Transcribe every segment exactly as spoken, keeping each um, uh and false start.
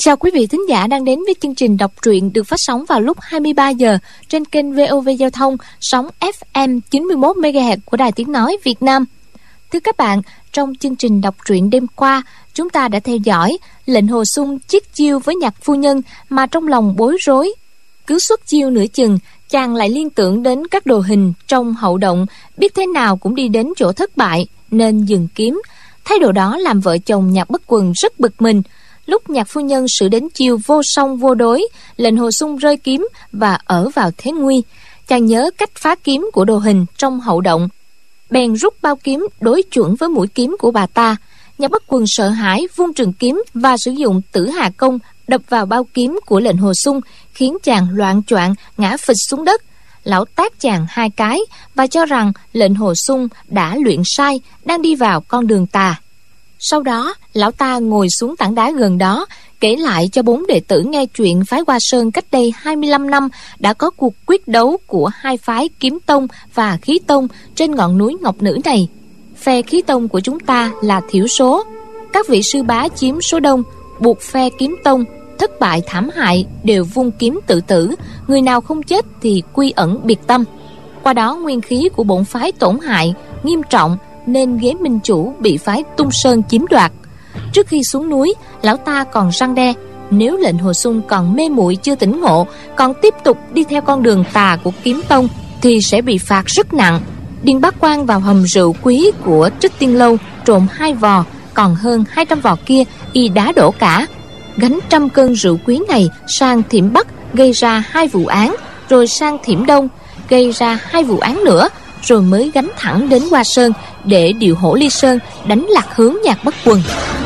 Chào quý vị thính giả đang đến với chương trình đọc truyện được phát sóng vào lúc hai mươi ba giờ trên kênh vê o vê Giao thông sóng ép em chín mươi mốt mê ga héc của Đài Tiếng Nói Việt Nam. Thưa các bạn, trong chương trình đọc truyện đêm qua, chúng ta đã theo dõi Lệnh Hồ Xung chiết chiêu với Nhạc phu nhân mà trong lòng bối rối. Cứ xuất chiêu nửa chừng, chàng lại liên tưởng đến các đồ hình trong hậu động, biết thế nào cũng đi đến chỗ thất bại nên dừng kiếm. Thái độ đó làm vợ chồng Nhạc Bất Quần rất bực mình. Lúc Nhạc phu nhân sử đến chiêu vô song vô đối, Lệnh Hồ Xung rơi kiếm và ở vào thế nguy. Chàng nhớ cách phá kiếm của đồ hình trong hậu động, bèn rút bao kiếm đối chuẩn với mũi kiếm của bà ta. Nhạc Bất Quần sợ hãi vung trường kiếm và sử dụng Tử Hà Công đập vào bao kiếm của Lệnh Hồ Xung, khiến chàng loạng choạng ngã phịch xuống đất. Lão tát chàng hai cái và cho rằng Lệnh Hồ Xung đã luyện sai, đang đi vào con đường tà. Sau đó, lão ta ngồi xuống tảng đá gần đó, kể lại cho bốn đệ tử nghe chuyện phái Hoa Sơn cách đây hai mươi lăm năm đã có cuộc quyết đấu của hai phái Kiếm Tông và Khí Tông trên ngọn núi Ngọc Nữ này. Phe Khí Tông của chúng ta là thiểu số, các vị sư bá chiếm số đông, buộc phe Kiếm Tông thất bại thảm hại đều vung kiếm tự tử, người nào không chết thì quy ẩn biệt tâm. Qua đó nguyên khí của bổn phái tổn hại nghiêm trọng, nên ghế minh chủ bị phái Tung Sơn chiếm đoạt. Trước khi xuống núi, lão ta còn răn đe, nếu Lệnh Hồ Xung còn mê muội chưa tỉnh ngộ, còn tiếp tục đi theo con đường tà của Kiếm Tông thì sẽ bị phạt rất nặng. Điền Bá Quang vào hầm rượu quý của Trích Tiên Lâu trộm hai vò, còn hơn hai trăm vò kia y đá đổ cả. Gánh trăm cân rượu quý này sang Thiểm Bắc gây ra hai vụ án, rồi sang Thiểm Đông gây ra hai vụ án nữa, rồi mới gánh thẳng đến Hoa Sơn để điều Hổ Ly Sơn đánh lạc hướng Nhạc Bất Quần.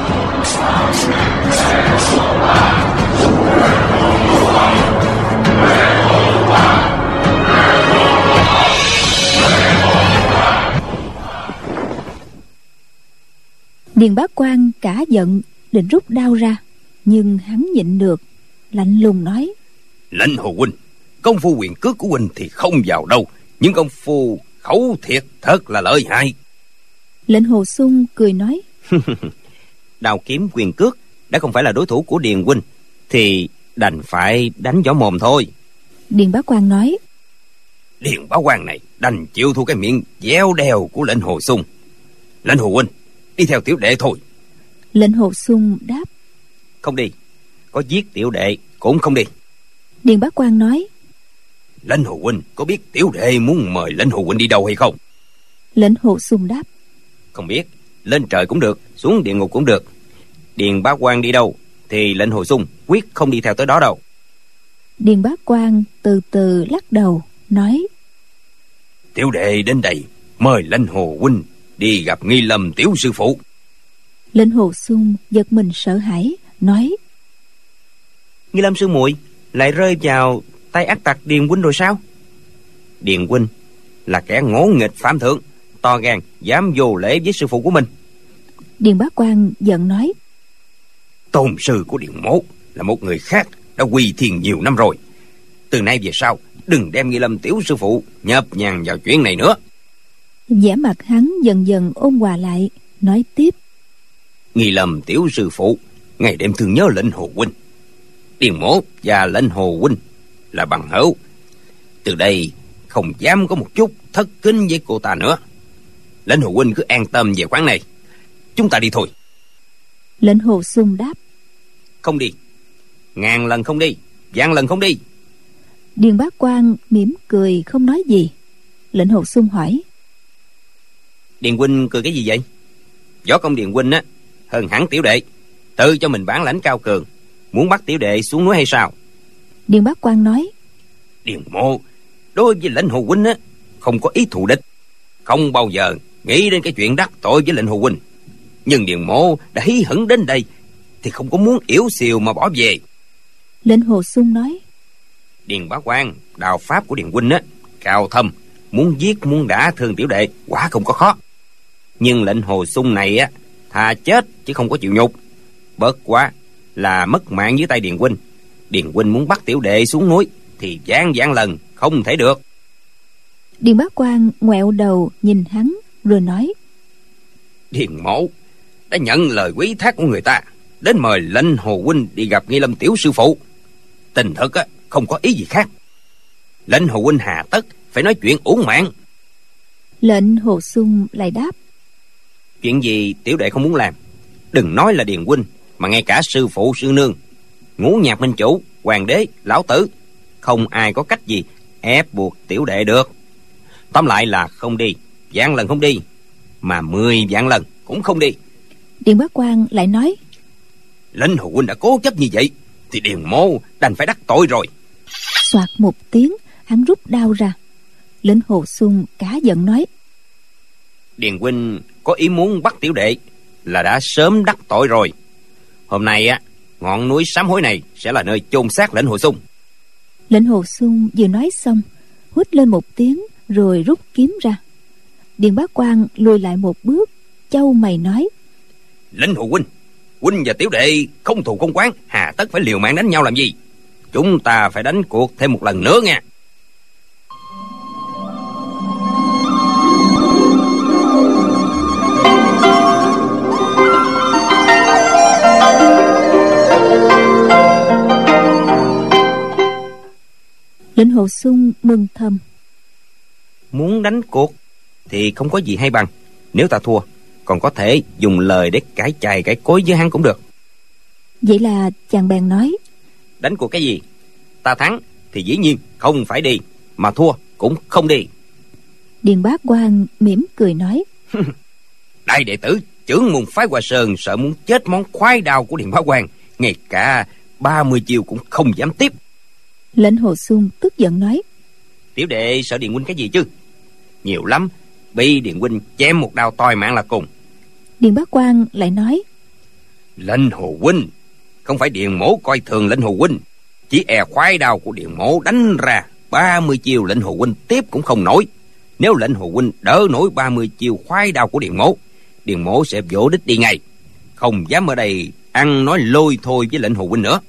Điền Bá Quang cả giận định rút đao ra, nhưng hắn nhịn được, lạnh lùng nói: Lệnh Hồ huynh, công phu quyền cước của huynh thì không vào đâu, nhưng công phu khẩu thiệt thật là lợi hại. Lệnh Hồ Xung cười nói: Đao kiếm quyền cước đã không phải là đối thủ của Điền huynh, thì đành phải đánh võ mồm thôi. Điền Bá Quang nói: Điền Bá Quang này đành chịu thua cái miệng dẻo đèo của Lệnh Hồ Xung. Lệnh Hồ huynh, đi theo tiểu đệ thôi. Lệnh Hồ Xung đáp: Không đi, có giết tiểu đệ cũng không đi. Điền Bá Quang nói: Lệnh Hồ huynh có biết tiểu đệ muốn mời Lệnh Hồ huynh đi đâu hay không? Lệnh Hồ Xung đáp: Không biết, lên trời cũng được, xuống địa ngục cũng được. Điền Bá Quang đi đâu thì Lệnh Hồ Xung quyết không đi theo tới đó đâu. Điền Bá Quang từ từ lắc đầu nói: Tiểu đệ đến đây mời Lệnh Hồ huynh đi gặp Nghi Lâm tiểu sư phụ. Lệnh Hồ Xung giật mình sợ hãi nói: Nghi Lâm sư muội lại rơi vào tay ác tặc Điền huynh rồi sao? Điền huynh là kẻ ngỗ nghịch phạm thượng, to gan dám vô lễ với sư phụ của mình. Điền Bá Quang giận nói: Tôn sư của Điền mỗ là một người khác, đã quy thiền nhiều năm rồi. Từ nay về sau đừng đem Nghi Lâm tiểu sư phụ nhập nhằng vào chuyện này nữa. vẻ mặt hắn dần dần ôn hòa lại, nói tiếp: Nghi Lâm tiểu sư phụ ngày đêm thương nhớ Lệnh Hồ huynh. Điền mỗ và Lệnh Hồ huynh là bằng hữu, từ đây không dám có một chút thất kính với cô ta nữa. Lệnh Hồ huynh cứ an tâm về quán này, chúng ta đi thôi. Lệnh Hồ Xung đáp: Không đi, ngàn lần không đi, vạn lần không đi. Điền Bá Quang mỉm cười không nói gì. Lệnh Hồ Xung hỏi: Điền huynh cười cái gì vậy? Võ công Điền huynh á hơn hẳn tiểu đệ, tự cho mình bản lãnh cao cường, muốn bắt tiểu đệ xuống núi hay sao? Điền Bá Quang nói: Điền mộ đối với Lệnh Hồ huynh á không có ý thù địch, không bao giờ nghĩ đến cái chuyện đắc tội với Lệnh Hồ huynh. Nhưng Điền mộ đã hí hửng đến đây thì không có muốn yếu xìu mà bỏ về. Lệnh Hồ Xung nói: Điền Bá Quang đào pháp của Điền huynh á cao thâm, muốn giết muốn đả thương tiểu đệ quả không có khó. Nhưng Lệnh Hồ Xung này á thà chết chứ không có chịu nhục, bớt quá là mất mạng dưới tay Điền huynh. Điền huynh muốn bắt tiểu đệ xuống núi thì vạn vạn lần không thể được. Điền Bá Quang ngoẹo đầu nhìn hắn rồi nói: Điền mộ đã nhận lời quý thác của người ta, đến mời lệnh Hồ huynh đi gặp Nghi Lâm tiểu sư phụ. Tình thực á, không có ý gì khác. Lệnh Hồ huynh hà tất phải nói chuyện uổng mạng. Lệnh Hồ Xung lại đáp: Chuyện gì tiểu đệ không muốn làm, đừng nói là Điền huynh, mà ngay cả sư phụ sư nương, Ngũ Nhạc minh chủ, hoàng đế, lão tử, không ai có cách gì ép buộc tiểu đệ được. Tóm lại là không đi, vạn lần không đi, mà mười vạn lần cũng không đi. Điền Bá Quang lại nói: Lệnh Hồ huynh đã cố chấp như vậy thì Điền mô đành phải đắc tội rồi. Soạt một tiếng, hắn rút đao ra. Lệnh Hồ Xung cả giận nói: Điền huynh có ý muốn bắt tiểu đệ là đã sớm đắc tội rồi. Hôm nay á, ngọn núi sám hối này sẽ là nơi chôn xác lệnh Hồ Xung. Lệnh Hồ Xung vừa nói xong, huýt lên một tiếng rồi rút kiếm ra. Điền Bá Quang lùi lại một bước, chau mày nói: Lệnh Hồ huynh, huynh và tiểu đệ không thù không oán, hà tất phải liều mạng đánh nhau làm gì? Chúng ta phải đánh cuộc thêm một lần nữa nha. Lệnh Hồ Xung mừng thầm: Muốn đánh cuộc thì không có gì hay bằng. Nếu ta thua, còn có thể dùng lời để cãi chày cãi cối với hắn cũng được. Vậy là chàng bèn nói: Đánh cuộc cái gì? Ta thắng thì dĩ nhiên không phải đi, mà thua cũng không đi. Điền Bá Quang mỉm cười nói: Đại đệ tử chưởng môn phái Hoa Sơn sợ muốn chết món khoái đao của Điền Bá Quang, ngay cả ba mươi chiêu cũng không dám tiếp. Lệnh Hồ Xung tức giận nói: Tiểu đệ sợ Điền huynh cái gì chứ? Nhiều lắm, bị Điền huynh chém một đao toi mạng là cùng. Điền Bá Quang lại nói: Lệnh Hồ huynh, không phải Điền mỗ coi thường lệnh Hồ huynh, chỉ e khoái đao của Điền mỗ đánh ra ba mươi chiêu lệnh Hồ huynh tiếp cũng không nổi. Nếu lệnh Hồ huynh đỡ nổi ba mươi chiêu khoái đao của Điền mỗ, Điền mỗ sẽ vỗ đích đi ngay, không dám ở đây ăn nói lôi thôi với lệnh Hồ huynh nữa.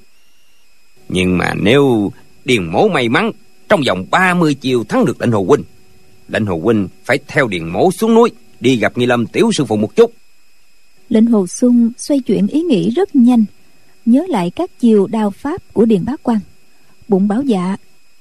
Nhưng mà nếu Điền mỗ may mắn trong vòng ba mươi chiêu thắng được lệnh Hồ huynh, lệnh Hồ huynh phải theo Điền mỗ xuống núi đi gặp Nghi Lâm tiểu sư phụ một chút. Lệnh Hồ Xung xoay chuyển ý nghĩ rất nhanh, nhớ lại các chiều đao pháp của Điền Bá Quang, bụng bảo dạ: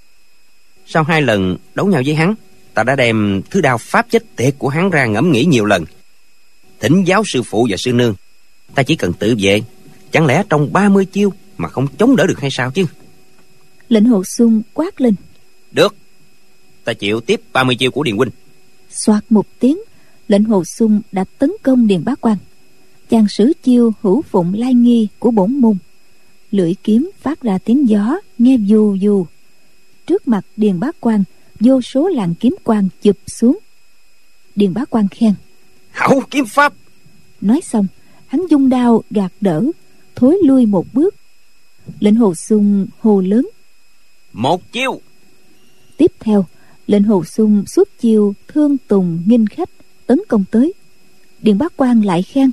Sau hai lần đấu nhau với hắn, ta đã đem thứ đao pháp chết tiệt của hắn ra ngẫm nghĩ nhiều lần, thỉnh giáo sư phụ và sư nương. Ta chỉ cần tự vệ, chẳng lẽ trong ba mươi chiêu mà không chống đỡ được hay sao chứ? Lệnh Hồ Xung quát lên: Được, ta chịu tiếp ba mươi chiêu của Điền huynh. Soạt một tiếng, lệnh Hồ Xung đã tấn công Điền Bá Quang. Chàng sử chiêu hữu phụng lai nghi của bổn môn, lưỡi kiếm phát ra tiếng gió nghe dù dù. Trước mặt Điền Bá Quang, vô số làn kiếm quang chụp xuống. Điền Bá Quang khen: Hảo kiếm pháp. Nói xong, hắn dung đao gạt đỡ, thối lui một bước. Lệnh Hồ Xung hô lớn: Một chiêu. Tiếp theo, lệnh Hồ Xung xuất chiêu thương tùng nghinh khách tấn công tới. Điền Bá Quang lại khen: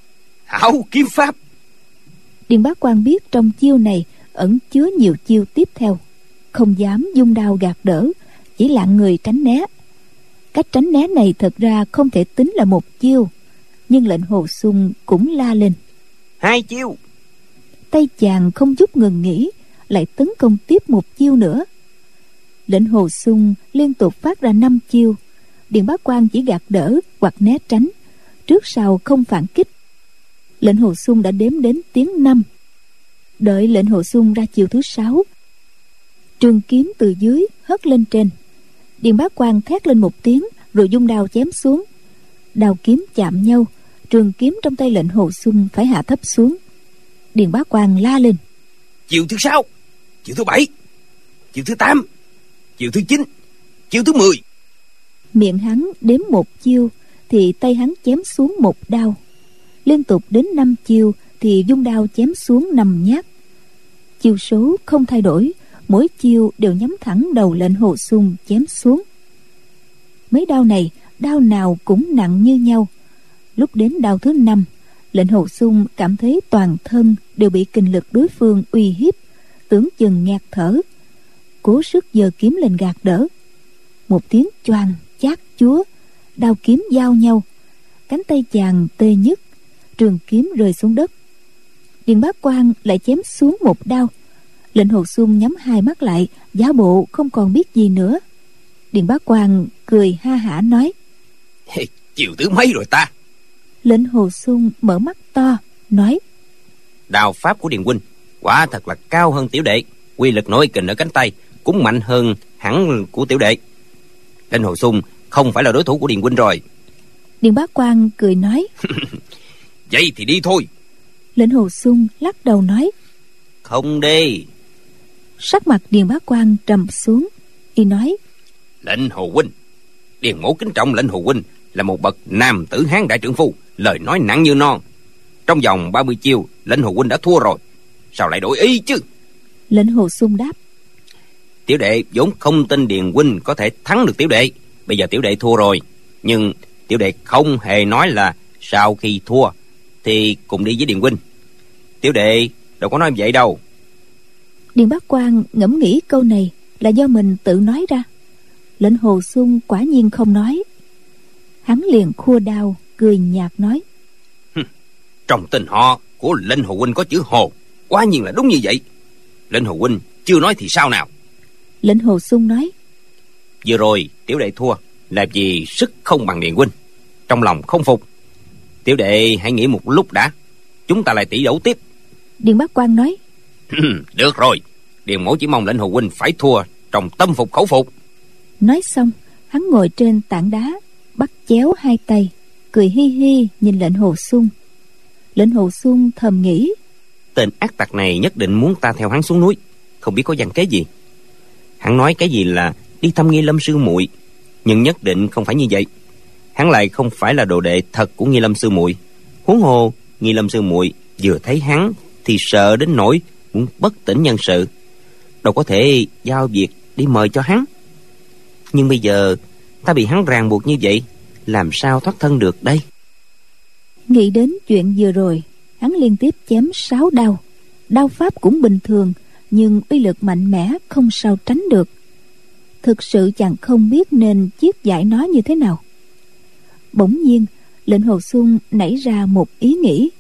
Hảo kiếm pháp. Điền Bá Quang biết trong chiêu này ẩn chứa nhiều chiêu tiếp theo, không dám dung đao gạt đỡ, chỉ lặng người tránh né. Cách tránh né này thật ra không thể tính là một chiêu, nhưng lệnh Hồ Xung cũng la lên: Hai chiêu. Tay chàng không chút ngừng nghỉ, lại tấn công tiếp một chiêu nữa. Lệnh Hồ Xung liên tục phát ra năm chiêu. Điền Bá Quang chỉ gạt đỡ hoặc né tránh, trước sau không phản kích. Lệnh Hồ Xung đã đếm đến tiếng năm. Đợi lệnh Hồ Xung ra chiêu thứ sáu, trường kiếm từ dưới hất lên trên. Điền Bá Quang thét lên một tiếng rồi dung đao chém xuống. Đao kiếm chạm nhau, trường kiếm trong tay lệnh Hồ Xung phải hạ thấp xuống. Điền Bá Quang la lên: Chiêu thứ sáu, chiêu thứ bảy, chiêu thứ tám, chiêu thứ chín, chiêu thứ mười. Miệng hắn đếm một chiêu thì tay hắn chém xuống một đao. Liên tục đến năm chiêu thì dung đao chém xuống năm nhát. Chiêu số không thay đổi, mỗi chiêu đều nhắm thẳng đầu lệnh Hồ Xung chém xuống. Mấy đao này, đao nào cũng nặng như nhau. Lúc đến đao thứ năm, lệnh Hồ Xung cảm thấy toàn thân đều bị kình lực đối phương uy hiếp, tưởng chừng nghẹt thở, cố sức giơ kiếm lên gạt đỡ. Một tiếng choàng chát chúa, đao kiếm giao nhau, cánh tay chàng tê nhức, trường kiếm rơi xuống đất. Điền Bá Quang lại chém xuống một đao. Lệnh Hồ Xuân nhắm hai mắt lại, giả bộ không còn biết gì nữa. Điền Bá Quang cười ha hả nói: Chiều thứ mấy rồi ta? Lệnh Hồ Xuân mở mắt to nói: Đao pháp của Điền huynh quả thật là cao hơn tiểu đệ, quy lực nội kình ở cánh tay cũng mạnh hơn hẳn của tiểu đệ. Lệnh Hồ Xuân không phải là đối thủ của Điền huynh rồi. Điền Bá Quang cười nói: Vậy thì đi thôi. Lệnh Hồ Xuân lắc đầu nói: Không đi. Sắc mặt Điền Bá Quang trầm xuống, y nói: Lệnh Hồ huynh, Điền mỗ kính trọng Lệnh Hồ huynh là một bậc nam tử hán đại trưởng phu, lời nói nặng như non. Trong vòng ba mươi chiêu, Lệnh Hồ huynh đã thua rồi, sao lại đổi ý chứ? Lệnh Hồ Xuân đáp: Tiểu đệ vốn không tin Điền huynh có thể thắng được tiểu đệ. Bây giờ tiểu đệ thua rồi, nhưng tiểu đệ không hề nói là sau khi thua thì cùng đi với Điền huynh. Tiểu đệ đâu có nói vậy đâu. Điền Bá Quang ngẫm nghĩ câu này là do mình tự nói ra. Lệnh Hồ Xuân quả nhiên không nói. Hắn liền khua đao cười nhạt nói: Trong tên họ của Lệnh Hồ huynh có chữ Hồ, quả nhiên là đúng như vậy. Lệnh Hồ huynh chưa nói thì sao nào? Lệnh Hồ Xuân nói: Vừa rồi tiểu đệ thua là vì sức không bằng Điền huynh, trong lòng không phục. Tiểu đệ hãy nghĩ một lúc đã, chúng ta lại tỷ đấu tiếp. Điền Bá Quang nói: Được rồi, Điền mỗ chỉ mong Lệnh Hồ huynh phải thua trong tâm phục khẩu phục. Nói xong, hắn ngồi trên tảng đá, bắt chéo hai tay, cười hi hi nhìn Lệnh Hồ Xuân. Lệnh Hồ Xuân thầm nghĩ: Tên ác tặc này nhất định muốn ta theo hắn xuống núi, không biết có dàn kế gì. Hắn nói cái gì là đi thăm Nghi Lâm sư muội, nhưng nhất định không phải như vậy. Hắn lại không phải là đồ đệ thật của Nghi Lâm sư muội. Huống hồ Nghi Lâm sư muội vừa thấy hắn thì sợ đến nỗi muốn bất tỉnh nhân sự, đâu có thể giao việc đi mời cho hắn. Nhưng bây giờ ta bị hắn ràng buộc như vậy, làm sao thoát thân được đây? Nghĩ đến chuyện vừa rồi, hắn liên tiếp chém sáu đao. Đao pháp cũng bình thường, nhưng uy lực mạnh mẽ không sao tránh được. Thực sự chàng không biết nên chiết giải nó như thế nào. Bỗng nhiên Lệnh Hồ Xuân nảy ra một ý nghĩ.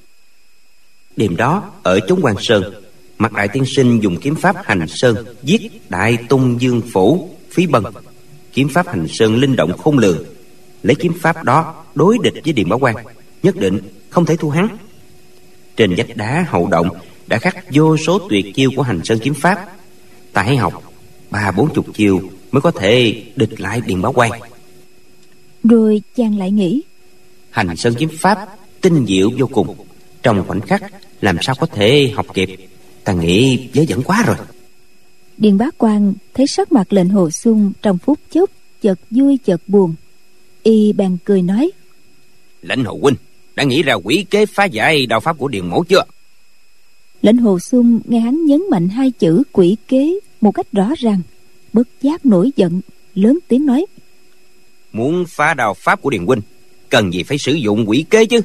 Đêm đó ở chốn Quan Sơn, Mạc đại tiên sinh dùng kiếm pháp Hành Sơn giết Đại Tung Dương Phủ Phí Bân. Kiếm pháp Hành Sơn linh động khôn lường, lấy kiếm pháp đó đối địch với Điền Bá Quang, nhất định không thể thua hắn. Trên vách đá hậu động đã khắc vô số tuyệt chiêu của Hành Sơn kiếm pháp. Ta hãy học ba bốn chục chiêu mới có thể địch lại Điền Bá Quang. Rồi chàng lại nghĩ: Hành Sơn kiếm pháp tinh diệu vô cùng, trong khoảnh khắc làm sao có thể học kịp. Ta nghĩ vớ vẩn quá rồi. Điền Bá Quang thấy sắc mặt Lệnh Hồ Xuân trong phút chốc chợt vui chợt buồn, y bèn cười nói: Lệnh Hồ huynh đã nghĩ ra quỷ kế phá giải đạo pháp của Điền mỗ chưa? Lệnh Hồ Xuân nghe hắn nhấn mạnh hai chữ quỷ kế một cách rõ ràng, bất giác nổi giận, lớn tiếng nói: Muốn phá đạo pháp của Điền huynh, cần gì phải sử dụng quỷ kế chứ?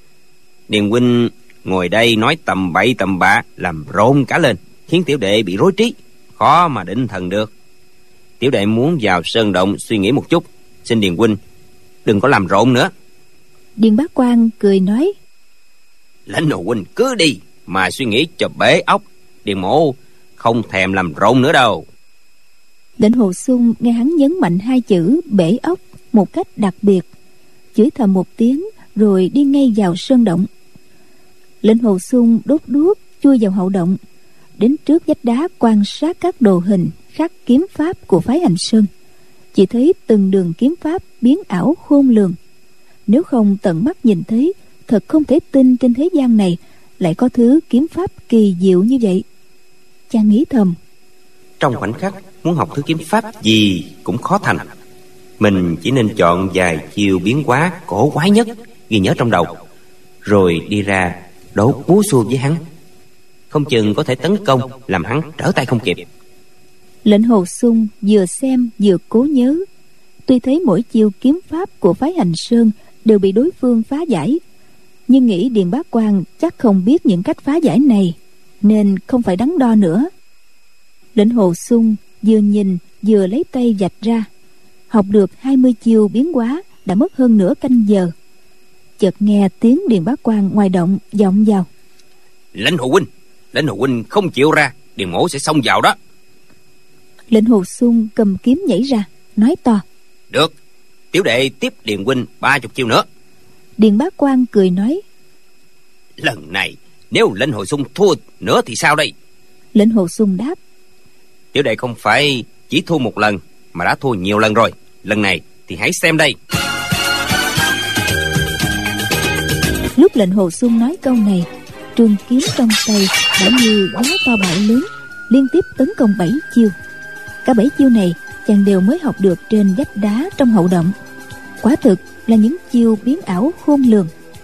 Điền huynh ngồi đây nói tầm bậy tầm bạ, làm rộn cả lên, khiến tiểu đệ bị rối trí, khó mà định thần được. Tiểu đệ muốn vào sơn động suy nghĩ một chút, xin Điền huynh đừng có làm rộn nữa. Điền Bá Quang cười nói: Lệnh Hồ huynh cứ đi mà suy nghĩ cho bể óc, Điền mỗ không thèm làm rộn nữa đâu. Lệnh Hồ Xuân nghe hắn nhấn mạnh hai chữ bể óc một cách đặc biệt, chửi thầm một tiếng rồi đi ngay vào sơn động. Lệnh Hồ Xuân đốt đuốc chui vào hậu động, đến trước vách đá quan sát các đồ hình khắc kiếm pháp của phái Hành Sơn. Chỉ thấy từng đường kiếm pháp biến ảo khôn lường, nếu không tận mắt nhìn thấy, thật không thể tin trên thế gian này lại có thứ kiếm pháp kỳ diệu như vậy. Chàng nghĩ thầm: Trong khoảnh khắc muốn học thứ kiếm pháp gì cũng khó thành. Mình chỉ nên chọn vài chiêu biến hóa cổ quái nhất, ghi nhớ trong đầu, rồi đi ra đấu búa xua với hắn, không chừng có thể tấn công làm hắn trở tay không kịp. Lệnh Hồ Xuân vừa xem vừa cố nhớ. Tuy thấy mỗi chiêu kiếm pháp của phái Hành Sơn đều bị đối phương phá giải, nhưng nghĩ Điền Bá Quang chắc không biết những cách phá giải này, nên không phải đắn đo nữa. Lệnh Hồ Xuân vừa nhìn vừa lấy tay vạch ra, học được hai mươi chiêu biến hóa đã mất hơn nửa canh giờ. Chợt nghe tiếng Điền Bá Quang ngoài động vọng vào: Lệnh Hồ huynh, Lệnh Hồ huynh không chịu ra, Điền mỗ sẽ xông vào đó. Lệnh Hồ Xuân cầm kiếm nhảy ra, nói to: Được, tiểu đệ tiếp Điền huynh ba chục chiêu nữa. Điền Bá Quang cười nói: Lần này nếu Lệnh Hồ Xuân thua nữa thì sao đây? Lệnh Hồ Xuân đáp: Tiểu đệ không phải chỉ thua một lần, mà đã thua nhiều lần rồi. Lần này thì hãy xem đây. Lúc Lệnh Hồ Xuân nói câu này, trường kiếm trong tay đã như gió to bão lớn, liên tiếp tấn công bảy chiêu. Cả bảy chiêu này chàng đều mới học được trên vách đá trong hậu động. Quả thực là những chiêu biến ảo khôn lường.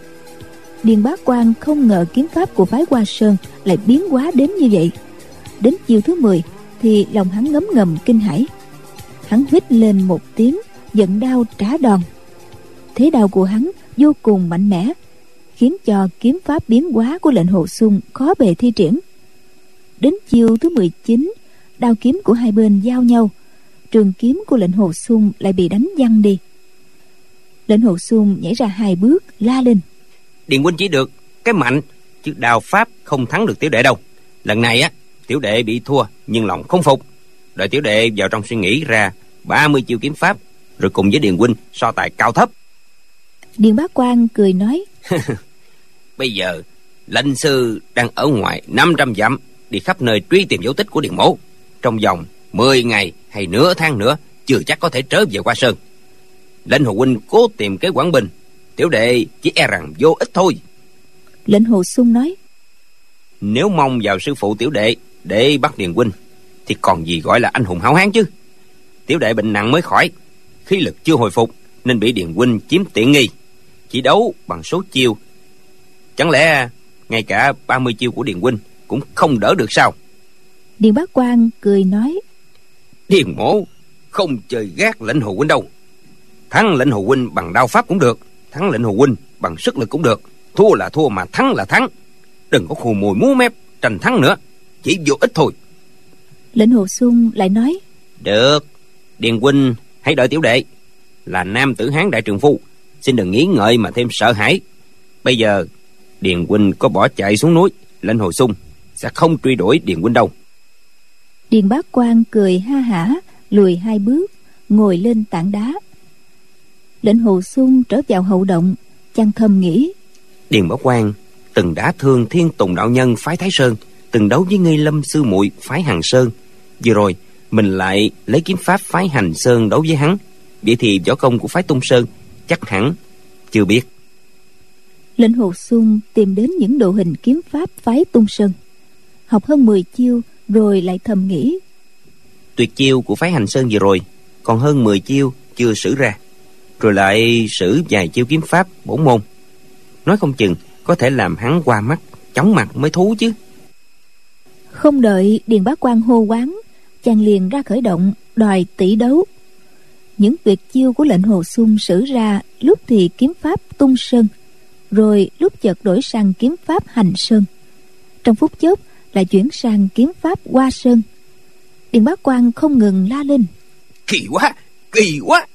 Điền Bá Quang không ngờ kiếm pháp của phái Hoa Sơn lại biến hóa đến như vậy. Đến chiêu thứ mười thì lòng hắn ngấm ngầm kinh hãi. Hắn huýt lên một tiếng, giận đao trả đòn. Thế đao của hắn vô cùng mạnh mẽ, khiến cho kiếm pháp biến hóa của Lệnh Hồ Xuân khó bề thi triển. Đến chiêu thứ mười chín, đao kiếm của hai bên giao nhau, trường kiếm của Lệnh Hồ Xuân lại bị đánh văng đi. Lệnh Hồ Xuân nhảy ra hai bước, la lên: Điền huynh chỉ được cái mạnh, chứ đao pháp không thắng được tiểu đệ đâu. Lần này á, tiểu đệ bị thua nhưng lòng không phục. Đợi tiểu đệ vào trong suy nghĩ ra ba mươi chiêu kiếm pháp, rồi cùng với Điền huynh so tài cao thấp. Điền Bá Quang cười nói: Bây giờ lệnh sư đang ở ngoài năm trăm dặm, đi khắp nơi truy tìm dấu tích của Điền mỗ. Trong vòng mười ngày hay nửa tháng nữa chưa chắc có thể trở về Hoa Sơn. Lệnh Hồ huynh cố tìm kế Quảng Bình, tiểu đệ chỉ e rằng vô ích thôi. Lệnh Hồ Xuân nói: Nếu mong vào sư phụ tiểu đệ để bắt Điền huynh thì còn gì gọi là anh hùng hảo hán chứ. Tiểu đệ bệnh nặng mới khỏi, khí lực chưa hồi phục, nên bị Điền huynh chiếm tiện nghi, chỉ đấu bằng số chiêu. Chẳng lẽ ngay cả ba mươi chiêu của Điền huynh cũng không đỡ được sao? Điền Bá Quang cười nói: Điền mỗ không chơi gác Lệnh Hồ huynh đâu. Thắng Lệnh Hồ huynh bằng đao pháp cũng được, thắng Lệnh Hồ huynh bằng sức lực cũng được. Thua là thua, mà thắng là thắng. Đừng có khù mồi múa mép tranh thắng nữa, chỉ vô ích thôi. Lệnh Hồ Xuân lại nói: Được, Điền huynh hãy đợi tiểu đệ. Là nam tử hán đại trượng phu, xin đừng nghĩ ngợi mà thêm sợ hãi. Bây giờ Điền huynh có bỏ chạy xuống núi, Lệnh Hồ Xuân sẽ không truy đuổi Điền huynh đâu. Điền Bá Quang cười ha hả, lùi hai bước, ngồi lên tảng đá. Lệnh Hồ Xuân trở vào hậu động, chàng thầm nghĩ: Điền Bá Quang từng đã thương Thiên Tùng đạo nhân phái Thái Sơn, từng đấu với Nghi Lâm sư muội phái Hằng Sơn. Vừa rồi mình lại lấy kiếm pháp phái Hành Sơn đấu với hắn, vậy thì võ công của phái Tung Sơn chắc hẳn chưa biết. Lệnh Hồ Xuân tìm đến những độ hình kiếm pháp phái Tung Sơn, học hơn mười chiêu rồi lại thầm nghĩ: Tuyệt chiêu của phái Hành Sơn vừa rồi còn hơn mười chiêu chưa sử ra, rồi lại sử vài chiêu kiếm pháp bổn môn, nói không chừng có thể làm hắn qua mắt chóng mặt mới thú chứ. Không đợi Điền Bá Quang hô quán, chàng liền ra khởi động đòi tỷ đấu. Những tuyệt chiêu của Lệnh Hồ Xuân sử ra lúc thì kiếm pháp Tung Sơn, rồi lúc chợt đổi sang kiếm pháp Hành Sơn, trong phút chốc lại chuyển sang kiếm pháp Hoa Sơn. Điền Bá Quang không ngừng la lên: Kỳ quá, kỳ quá.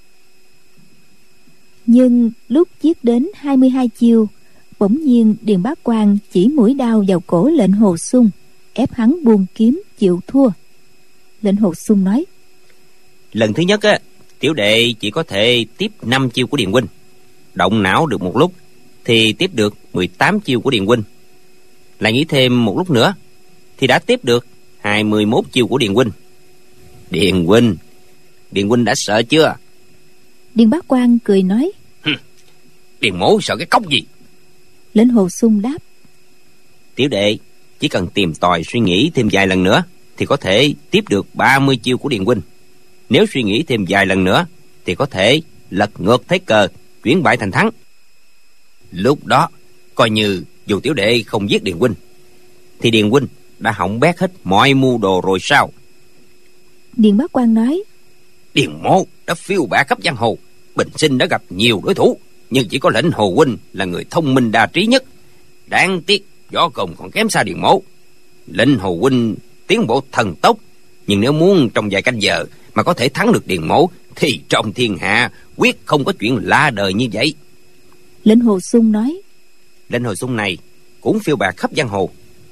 Nhưng lúc giết đến hai mươi hai chiêu, bỗng nhiên Điền Bá Quang chỉ mũi đao vào cổ Lệnh Hồ Xuân, ép hắn buông kiếm chịu thua. Lệnh Hồ Xuân nói: Lần thứ nhất á, tiểu đệ chỉ có thể tiếp năm chiêu của Điền huynh. Động não được một lúc thì tiếp được mười tám chiêu của Điền huynh. Lại nghĩ thêm một lúc nữa thì đã tiếp được hai mươi mốt chiêu của Điền huynh. Điền huynh, Điền huynh đã sợ chưa? Điền Bá Quang cười nói: Điền mỗ sợ cái cốc gì? Lệnh Hồ Xuân đáp: Tiểu đệ chỉ cần tìm tòi suy nghĩ thêm vài lần nữa thì có thể tiếp được ba mươi chiêu của Điền huynh. Nếu suy nghĩ thêm vài lần nữa thì có thể lật ngược thế cờ, chuyển bại thành thắng. Lúc đó coi như dù tiểu đệ không giết Điền huynh thì Điền huynh đã hỏng bét hết mọi mưu đồ rồi sao? Điền Bá Quang nói: Điền mỗ đã phiêu bạt khắp giang hồ, bình sinh đã gặp nhiều đối thủ, nhưng chỉ có Lệnh Hồ huynh là người thông minh đa trí nhất. Đáng tiếc võ công còn kém xa Điền mỗ. Lệnh Hồ huynh tiến bộ thần tốc, nhưng nếu muốn trong vài canh giờ mà có thể thắng được Điền mỗ thì trong thiên hạ quyết không có chuyện la đời như vậy. Lệnh Hồ Xuân nói: Lệnh Hồ Xuân này cũng phiêu bạt khắp giang hồ,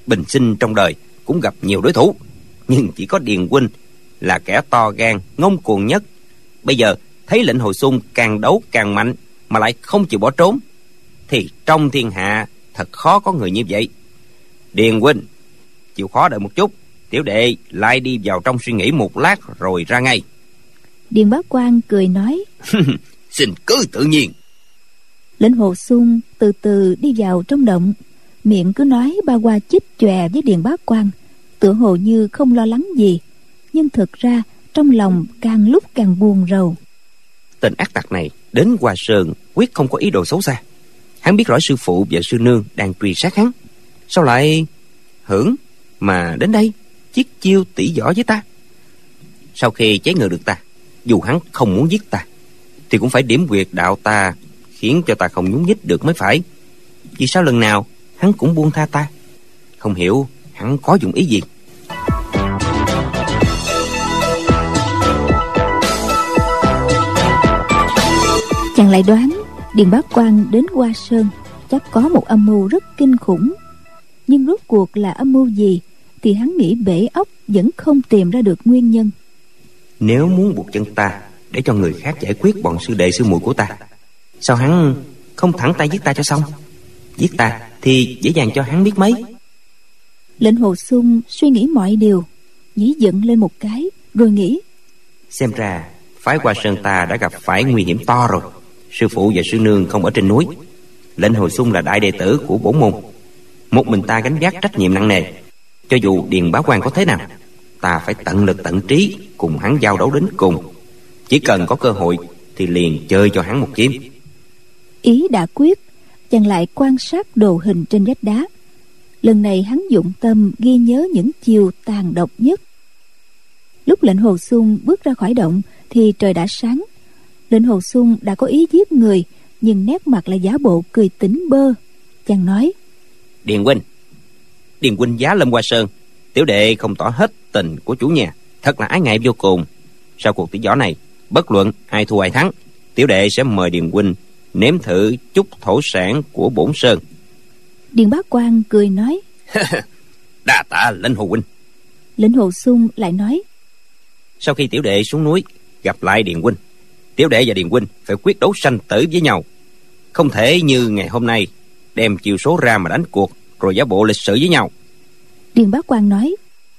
bình sinh trong đời cũng gặp nhiều đối thủ, nhưng chỉ có Điền huynh là kẻ to gan ngông cuồng nhất. Bây giờ thấy lệnh Hồ Xung càng đấu càng mạnh mà lại không chịu bỏ trốn, thì trong thiên hạ thật khó có người như vậy. Điền huynh chịu khó đợi một chút, tiểu đệ lại đi vào trong suy nghĩ một lát rồi ra ngay. Điền Bá Quang cười nói: Xin cứ tự nhiên. Lệnh Hồ Xung từ từ đi vào trong động, miệng cứ nói ba qua chích chòe với Điền Bá Quang, tựa hồ như không lo lắng gì, nhưng thực ra trong lòng càng lúc càng buồn rầu. Tên ác tặc này đến Hoa Sơn quyết không có ý đồ xấu xa. Hắn biết rõ sư phụ và sư nương đang truy sát hắn, sao lại hưởng mà đến đây chiết chiêu tỉ võ với ta? Sau khi chế ngự được ta, dù hắn không muốn giết ta thì cũng phải điểm quyệt đạo ta, khiến cho ta không nhúc nhích được mới phải. Vì sao lần nào hắn cũng buông tha ta? Không hiểu hắn có dụng ý gì. Chàng lại đoán Điền Bá Quang đến Hoa Sơn chắc có một âm mưu rất kinh khủng, nhưng rốt cuộc là âm mưu gì thì hắn nghĩ bể óc vẫn không tìm ra được nguyên nhân. Nếu muốn buộc chân ta để cho người khác giải quyết bọn sư đệ sư muội của ta, sao hắn không thẳng tay giết ta cho xong? Giết ta thì dễ dàng cho hắn biết mấy. Lệnh Hồ Xung suy nghĩ mọi điều, nhí giận lên một cái rồi nghĩ: Xem ra phái Hoa Sơn ta đã gặp phải nguy hiểm to rồi. Sư phụ và sư nương không ở trên núi. Lệnh Hồ Xung là đại đệ tử của bổn môn, một mình ta gánh vác trách nhiệm nặng nề. Cho dù Điền Bá Quang có thế nào, ta phải tận lực tận trí cùng hắn giao đấu đến cùng. Chỉ cần có cơ hội thì liền chơi cho hắn một kiếm. Ý đã quyết, chàng lại quan sát đồ hình trên vách đá. Lần này hắn dụng tâm ghi nhớ những chiều tàn độc nhất. Lúc lệnh Hồ Xung bước ra khỏi động thì trời đã sáng. Lệnh Hồ Xung đã có ý giết người, nhưng nét mặt lại giả bộ cười tỉnh bơ. Chàng nói: Điền huynh, Điền huynh giá lâm Hoa Sơn, tiểu đệ không tỏ hết tình của chủ nhà, thật là ái ngại vô cùng. Sau cuộc tỷ võ này, bất luận ai thua ai thắng, tiểu đệ sẽ mời Điền huynh nếm thử chút thổ sản của bổn sơn. Điền Bá Quang cười nói: Đa tạ lệnh Hồ huynh. Lệnh Hồ Xung lại nói: Sau khi tiểu đệ xuống núi gặp lại Điền huynh, tiểu đệ và Điền huynh phải quyết đấu sanh tử với nhau, không thể như ngày hôm nay đem chiêu số ra mà đánh cuộc rồi giả bộ lịch sự với nhau. Điền Bá Quang nói: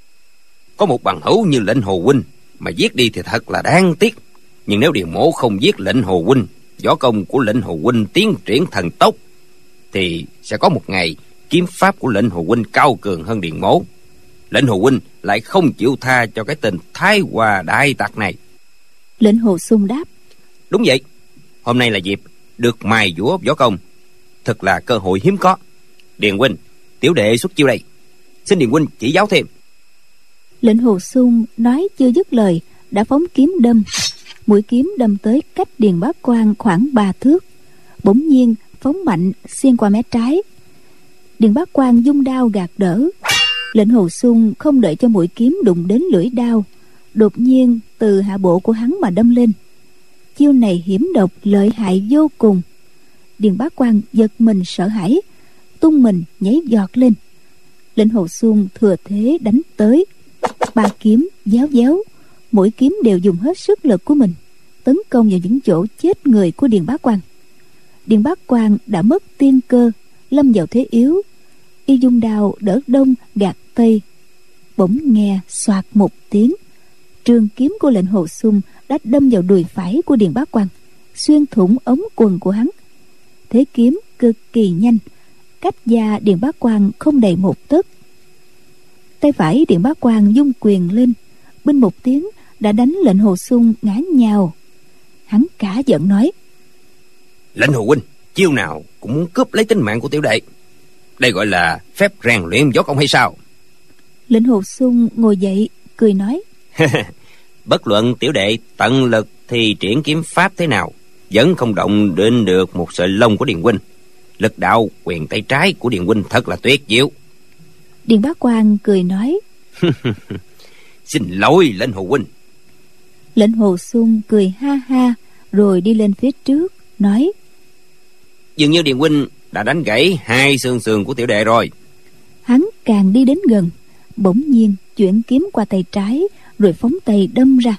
Có một bằng hữu như lệnh Hồ huynh mà giết đi thì thật là đáng tiếc. Nhưng nếu Điền mỗ không giết lệnh Hồ huynh, võ công của lệnh Hồ huynh tiến triển thần tốc, thì sẽ có một ngày kiếm pháp của lệnh Hồ huynh cao cường hơn Điền mỗ. Lệnh Hồ huynh lại không chịu tha cho cái tên Thái Hòa đại tặc này. Lệnh Hồ Xung đáp: Đúng vậy, hôm nay là dịp được mài dũa võ công, thật là cơ hội hiếm có. Điền huynh, tiểu đệ xuất chiêu đây, xin Điền huynh chỉ giáo thêm. Lệnh Hồ Xung nói chưa dứt lời đã phóng kiếm đâm. Mũi kiếm đâm tới cách Điền Bá Quang khoảng ba thước, bỗng nhiên phóng mạnh xuyên qua mé trái. Điền Bá Quang vung đao gạt đỡ. Lệnh Hồ Xung không đợi cho mũi kiếm đụng đến lưỡi đao, đột nhiên từ hạ bộ của hắn mà đâm lên. Chiêu này hiểm độc lợi hại vô cùng. Điền Bá Quang giật mình sợ hãi, tung mình nhảy giọt lên. Lệnh Hồ Xung thừa thế đánh tới. Ba kiếm déo déo, mỗi kiếm đều dùng hết sức lực của mình tấn công vào những chỗ chết người của Điền Bá Quang. Điền Bá Quang đã mất tiên cơ, lâm vào thế yếu. Y dung đao đỡ đông gạt tây, bỗng nghe xoạt một tiếng, trường kiếm của lệnh Hồ Xung đã đâm vào đùi phải của Điền Bá Quang, xuyên thủng ống quần của hắn. Thế kiếm cực kỳ nhanh, cách da Điền Bá Quang không đầy một tấc. Tay phải Điền Bá Quang vung quyền lên, binh một tiếng đã đánh lệnh Hồ Xung ngã nhào. Hắn cả giận nói: Lệnh Hồ huynh chiêu nào cũng muốn cướp lấy tính mạng của tiểu đệ, đây gọi là phép rèn luyện võ công hay sao? Lệnh Hồ Xung ngồi dậy cười nói: Bất luận tiểu đệ tận lực thì triển kiếm pháp thế nào, vẫn không động đến được một sợi lông của Điền huynh. Lực đạo quyền tay trái của Điền huynh thật là tuyệt diệu. Điền Bá Quang cười nói: Xin lỗi lệnh Hồ huynh. Lệnh Hồ Xung cười ha ha rồi đi lên phía trước nói: Dường như Điền huynh đã đánh gãy hai xương sườn của tiểu đệ rồi. Hắn Càng đi đến gần, bỗng nhiên chuyển kiếm qua tay trái, rồi phóng tay đâm ra.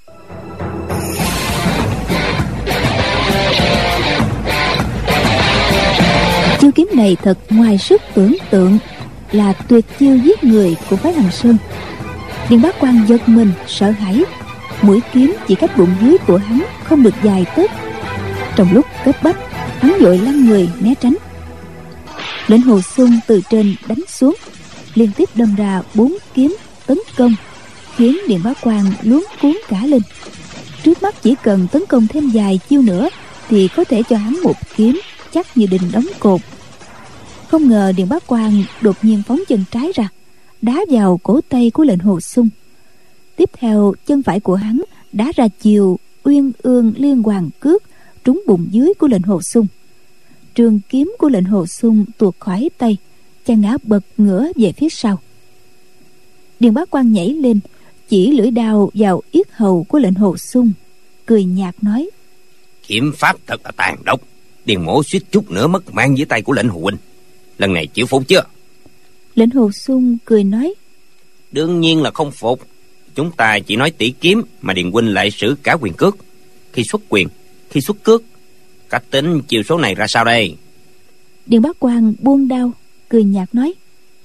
Chiêu kiếm này thật ngoài sức tưởng tượng, là tuyệt chiêu giết người của phái Hằng Sơn. Điền Bá Quang giật mình sợ hãi, mũi kiếm chỉ cách bụng dưới của hắn không được dài tấc. Trong lúc cấp bách, hắn vội lăn người né tránh. Lệnh Hồ Xung từ trên đánh xuống, liên tiếp đâm ra bốn kiếm tấn công, khiến Điền Bá Quang luống cuống cả lên. Trước mắt chỉ cần tấn công thêm vài chiêu nữa thì có thể cho hắn một kiếm chắc như đình đóng cột. Không ngờ Điền Bá Quang đột nhiên phóng chân trái ra, đá vào cổ tay của Lệnh Hồ Xung. Tiếp theo chân phải của hắn đá ra chiều uyên ương liên hoàn cước, trúng bụng dưới của Lệnh Hồ Xung. Trường kiếm của Lệnh Hồ Xung tuột khỏi tay, chàng ngã bật ngửa về phía sau. Điền Bá Quang nhảy lên, chỉ lưỡi đao vào yết hầu của Lệnh Hồ Xung, cười nhạt nói: Kiếm pháp thật là tàn độc, Điền mỗ suýt chút nữa mất mạng dưới tay của Lệnh Hồ huynh. Lần này chịu phục chưa? Lệnh Hồ Xung cười nói: Đương nhiên là không phục. Chúng ta chỉ nói tỉ kiếm mà Điền huynh lại sử cả quyền cước, khi xuất quyền, khi xuất cước. Cách tính chiều số này ra sao đây? Điền Bá Quang buông đao, cười nhạt nói: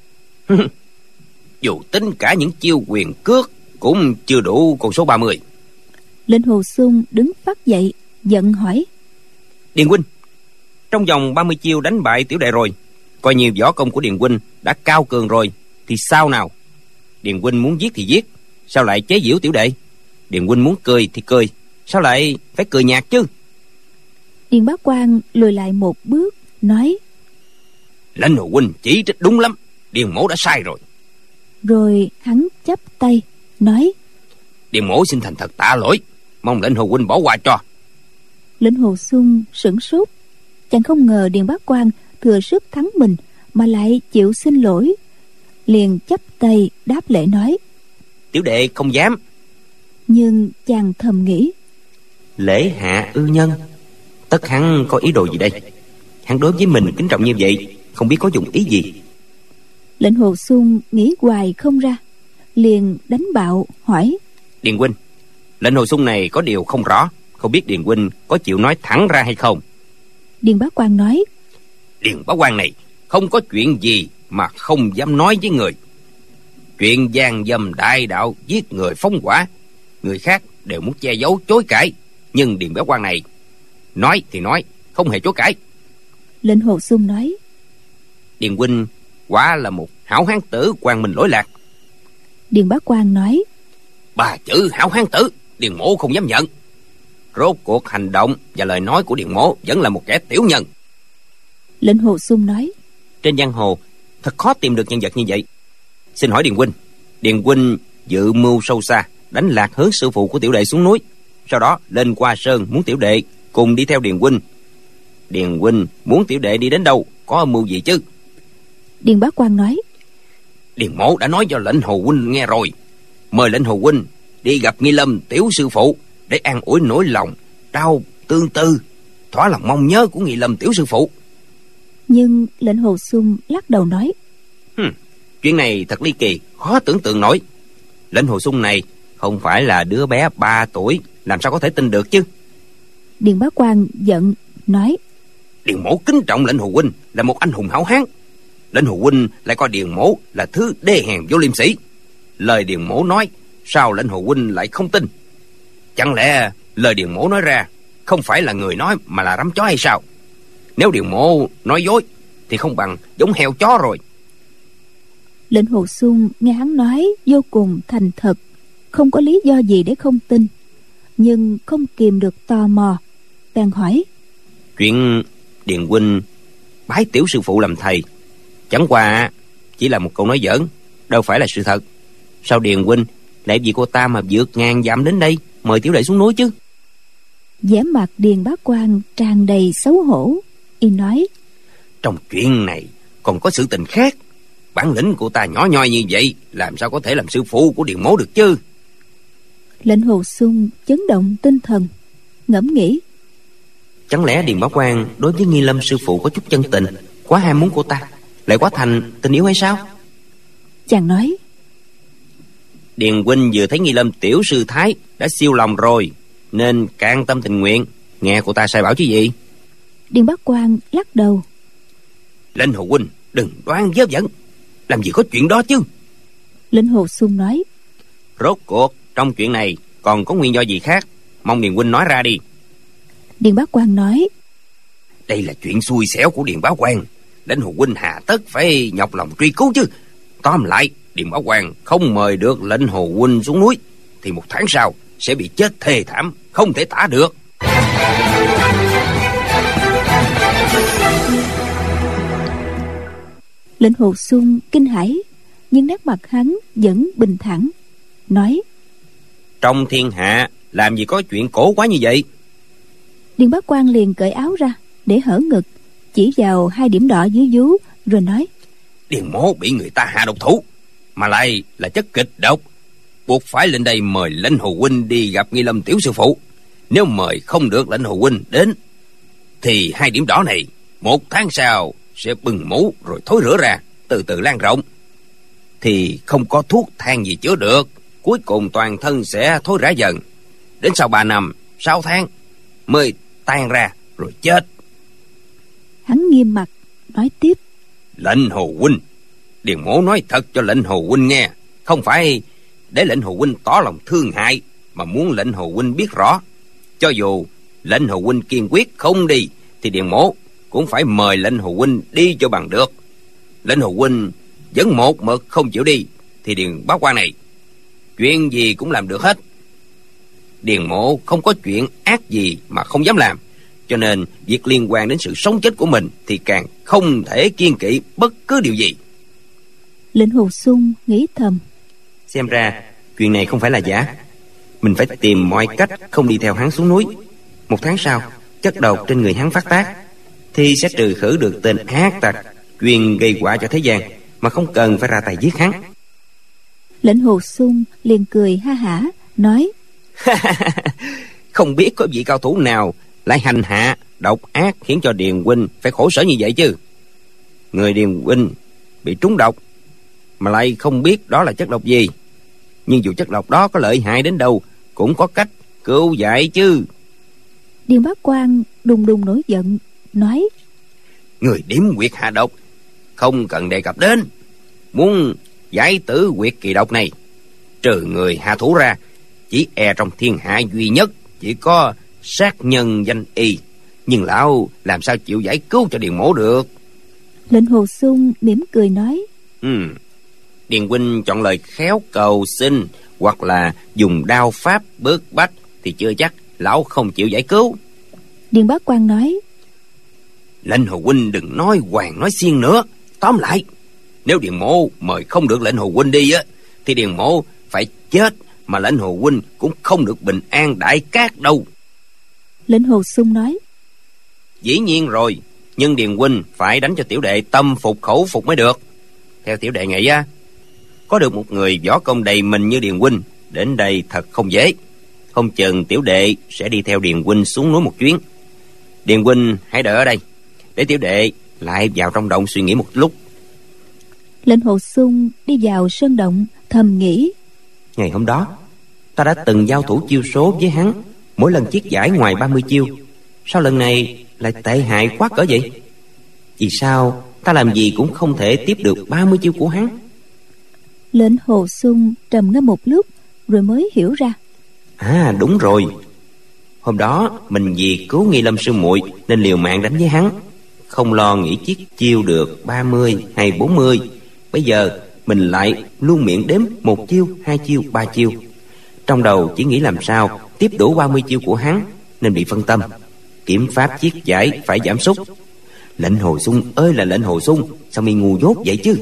Dù tính cả những chiêu quyền cước cũng chưa đủ con số ba mươi. Lệnh Hồ Xung đứng phát dậy, giận hỏi: Điền huynh, trong vòng ba mươi chiêu đánh bại tiểu đệ rồi, coi như võ công của Điền huynh đã cao cường rồi, thì sao nào? Điền huynh muốn giết thì giết, sao lại chế giễu tiểu đệ? Điền huynh muốn cười thì cười, sao lại phải cười nhạt chứ? Điền Bá Quang lùi lại một bước, nói: Lệnh Hồ huynh chỉ trích đúng lắm, Điền mỗ đã sai rồi. Rồi hắn chắp tay nói: Điền mỗ xin thành thật tạ lỗi, mong Lệnh Hồ huynh bỏ qua cho. Lệnh Hồ Xung sửng sốt, chàng không ngờ Điền Bá Quang thừa sức thắng mình mà lại chịu xin lỗi, liền chắp tay đáp lễ nói: Tiểu đệ không dám. Nhưng chàng thầm nghĩ: Lễ hạ ư nhân, tất hắn có ý đồ gì đây? Hắn đối với mình kính trọng như vậy, không biết có dụng ý gì. Lệnh Hồ Xung nghĩ hoài không ra, liền đánh bạo hỏi: Điền huynh, Lệnh Hồ Xung này có điều không rõ, không biết Điền huynh có chịu nói thẳng ra hay không? Điền Bá Quang nói: Điền Bá Quang này không có chuyện gì mà không dám nói với người. Chuyện gian dâm đại đạo, giết người phóng hỏa, người khác đều muốn che giấu chối cãi, nhưng Điền Bá Quang này nói thì nói, không hề chối cãi. Lệnh Hồ Xung nói: Điền huynh quả là một hảo hán tử quang minh lỗi lạc. Điền Bá Quang nói: Ba chữ hảo hán tử Điền mỗ không dám nhận. Rốt cuộc hành động và lời nói của Điền mỗ vẫn là một kẻ tiểu nhân. Lệnh Hồ Xung nói: Trên giang hồ thật khó tìm được nhân vật như vậy. Xin hỏi Điền huynh, Điền huynh dự mưu sâu xa, đánh lạc hướng sư phụ của tiểu đệ xuống núi, sau đó lên Hoa Sơn muốn tiểu đệ cùng đi theo Điền huynh. Điền huynh muốn tiểu đệ đi đến đâu, có âm mưu gì chứ? Điền Bá Quang nói: Điền mỗ đã nói cho Lệnh Hồ huynh nghe rồi, mời Lệnh Hồ huynh đi gặp Nghi Lâm tiểu sư phụ để an ủi nỗi lòng đau tương tư, thỏa lòng mong nhớ của Nghi Lâm tiểu sư phụ. Nhưng Lệnh Hồ Xung lắc đầu nói: Hừm, chuyện này thật ly kỳ, khó tưởng tượng nổi. Lệnh Hồ Xung này không phải là đứa bé ba tuổi, làm sao có thể tin được chứ? Điền Bá Quang giận nói: Điền mỗ kính trọng Lệnh Hồ huynh là một anh hùng hảo hán, Lệnh Hồ huynh lại coi Điền mỗ là thứ đê hèn vô liêm sỉ. Lời Điền mỗ nói sao Lệnh Hồ huynh lại không tin? Chẳng lẽ lời Điền mỗ nói ra không phải là người nói mà là rắm chó hay sao? Nếu Điền mỗ nói dối thì không bằng giống heo chó rồi. Lệnh Hồ Xung nghe hắn nói vô cùng thành thật, không có lý do gì để không tin, nhưng không kìm được tò mò, bèn hỏi: Chuyện Điền huynh bái tiểu sư phụ làm thầy chẳng qua chỉ là một câu nói giỡn, đâu phải là sự thật. Sao Điền huynh lại vì cô ta mà vượt ngàn dặm đến đây mời tiểu đệ xuống núi chứ? Vẻ mặt Điền Bá Quang tràn đầy xấu hổ, y nói: Trong chuyện này còn có sự tình khác. Bản lĩnh của ta nhỏ nhoi như vậy, làm sao có thể làm sư phụ của Điền mỗ được chứ? Lệnh Hồ Xung chấn động tinh thần, ngẫm nghĩ: Chẳng lẽ Điền Bá Quang đối với Nghi Lâm sư phụ có chút chân tình, quá ham muốn cô ta, lại quá thành tình yêu hay sao? Chàng nói: Điền huynh vừa thấy Nghi Lâm tiểu sư thái đã siêu lòng rồi, nên can tâm tình nguyện nghe cô ta sai bảo chứ gì. Điền Bá Quang lắc đầu: Lệnh Hồ huynh đừng đoán vớ vẩn, làm gì có chuyện đó chứ. Lệnh Hồ Sung nói: Rốt cuộc trong chuyện này còn có nguyên do gì khác, mong Điền huynh nói ra đi. Điền Bá Quang nói: Đây là chuyện xui xẻo của Điền Bá Quang, Lệnh Hồ huynh hà tất phải nhọc lòng truy cứu chứ. Tóm lại, Điền Bá Quang không mời được Lệnh Hồ huynh xuống núi thì một tháng sau sẽ bị chết thê thảm, không thể tả được. Lệnh Hồ Sung kinh hãi, nhưng nét mặt hắn vẫn bình thản, nói: Trong thiên hạ làm gì có chuyện cổ quá như vậy. Điền Bá Quang liền cởi áo ra để hở ngực, chỉ vào hai điểm đỏ dưới vú, rồi nói: Điền mỗ bị người ta hạ độc thủ, mà lại là chất kịch độc, buộc phải lên đây mời Lệnh Hồ huynh đi gặp Nghi Lâm tiểu sư phụ. Nếu mời không được Lệnh Hồ huynh đến thì hai điểm đỏ này một tháng sau sẽ bừng mũ rồi thối rữa ra, từ từ lan rộng, thì không có thuốc thang gì chữa được, cuối cùng toàn thân sẽ thối rã dần, đến sau ba năm sáu tháng mới tan ra rồi chết. Hắn nghiêm mặt nói tiếp: Lệnh Hồ huynh, Điền mỗ nói thật cho Lệnh Hồ huynh nghe, không phải để Lệnh Hồ huynh tỏ lòng thương hại, mà muốn Lệnh Hồ huynh biết rõ, cho dù Lệnh Hồ huynh kiên quyết không đi thì Điền mỗ cũng phải mời Lệnh Hồ huynh đi cho bằng được. Lệnh Hồ huynh vẫn một mực không chịu đi thì Điền Bá Quang này chuyện gì cũng làm được hết. Điền mỗ không có chuyện ác gì mà không dám làm, cho nên việc liên quan đến sự sống chết của mình thì càng không thể kiêng kỵ bất cứ điều gì. Lệnh Hồ Sung nghĩ thầm: Xem ra chuyện này không phải là giả, mình phải tìm mọi cách không đi theo hắn xuống núi. Một tháng sau, chất độc trên người hắn phát tác thì sẽ trừ khử được tên ác tặc chuyên gây họa cho thế gian, mà không cần phải ra tay giết hắn. Lệnh Hồ Sung liền cười ha hả nói: Không biết có vị cao thủ nào lại hành hạ độc ác khiến cho Điền huynh phải khổ sở như vậy chứ. Người Điền huynh bị trúng độc mà lại không biết đó là chất độc gì, nhưng dù chất độc đó có lợi hại đến đâu cũng có cách cứu giải chứ. Điền Bá Quang đùng đùng nổi giận nói: Người điểm quyệt hạ độc không cần đề cập đến. Muốn giải tử quyệt kỳ độc này, trừ người hạ thủ ra, chỉ e trong thiên hạ duy nhất chỉ có sát nhân danh y, nhưng lão làm sao chịu giải cứu cho Điền mỗ được. Lệnh Hồ Sung mỉm cười nói: Ừ, Điền huynh chọn lời khéo cầu xin hoặc là dùng đao pháp bức bách thì chưa chắc lão không chịu giải cứu. Điền Bá Quang nói: Lệnh Hồ huynh đừng nói hoàng nói xiên nữa. Tóm lại, nếu Điền mỗ mời không được Lệnh Hồ huynh đi á, thì Điền mỗ phải chết, mà Lệnh Hồ huynh cũng không được bình an đại cát đâu. Lệnh Hồ Sung nói: Dĩ nhiên rồi, nhưng Điền huynh phải đánh cho tiểu đệ tâm phục khẩu phục mới được. Theo tiểu đệ nghĩ á, có được một người võ công đầy mình như Điền huynh đến đây thật không dễ. Không chừng tiểu đệ sẽ đi theo Điền huynh xuống núi một chuyến. Điền huynh hãy đợi ở đây, để tiểu đệ lại vào trong động suy nghĩ một lúc. Lệnh Hồ Sung đi vào sơn động thầm nghĩ: Ngày hôm đó ta đã từng giao thủ chiêu số với hắn, mỗi lần chiết giải ngoài ba mươi chiêu. Sao lần này lại tệ hại quá cỡ vậy? Vì sao ta làm gì cũng không thể tiếp được ba mươi chiêu của hắn? Lệnh Hồ Sung trầm ngâm một lúc rồi mới hiểu ra. À đúng rồi, hôm đó mình vì cứu Nghi Lâm sư muội nên liều mạng đánh với hắn, không lo nghĩ chiết chiêu được ba mươi hay bốn mươi. Bây giờ mình lại luôn miệng đếm một chiêu, hai chiêu, ba chiêu, trong đầu chỉ nghĩ làm sao tiếp đủ ba mươi chiêu của hắn, nên bị phân tâm. Kiểm pháp chiết giải phải giảm sút. Lệnh Hồ Sung ơi là Lệnh Hồ Sung, sao mi ngu dốt vậy chứ?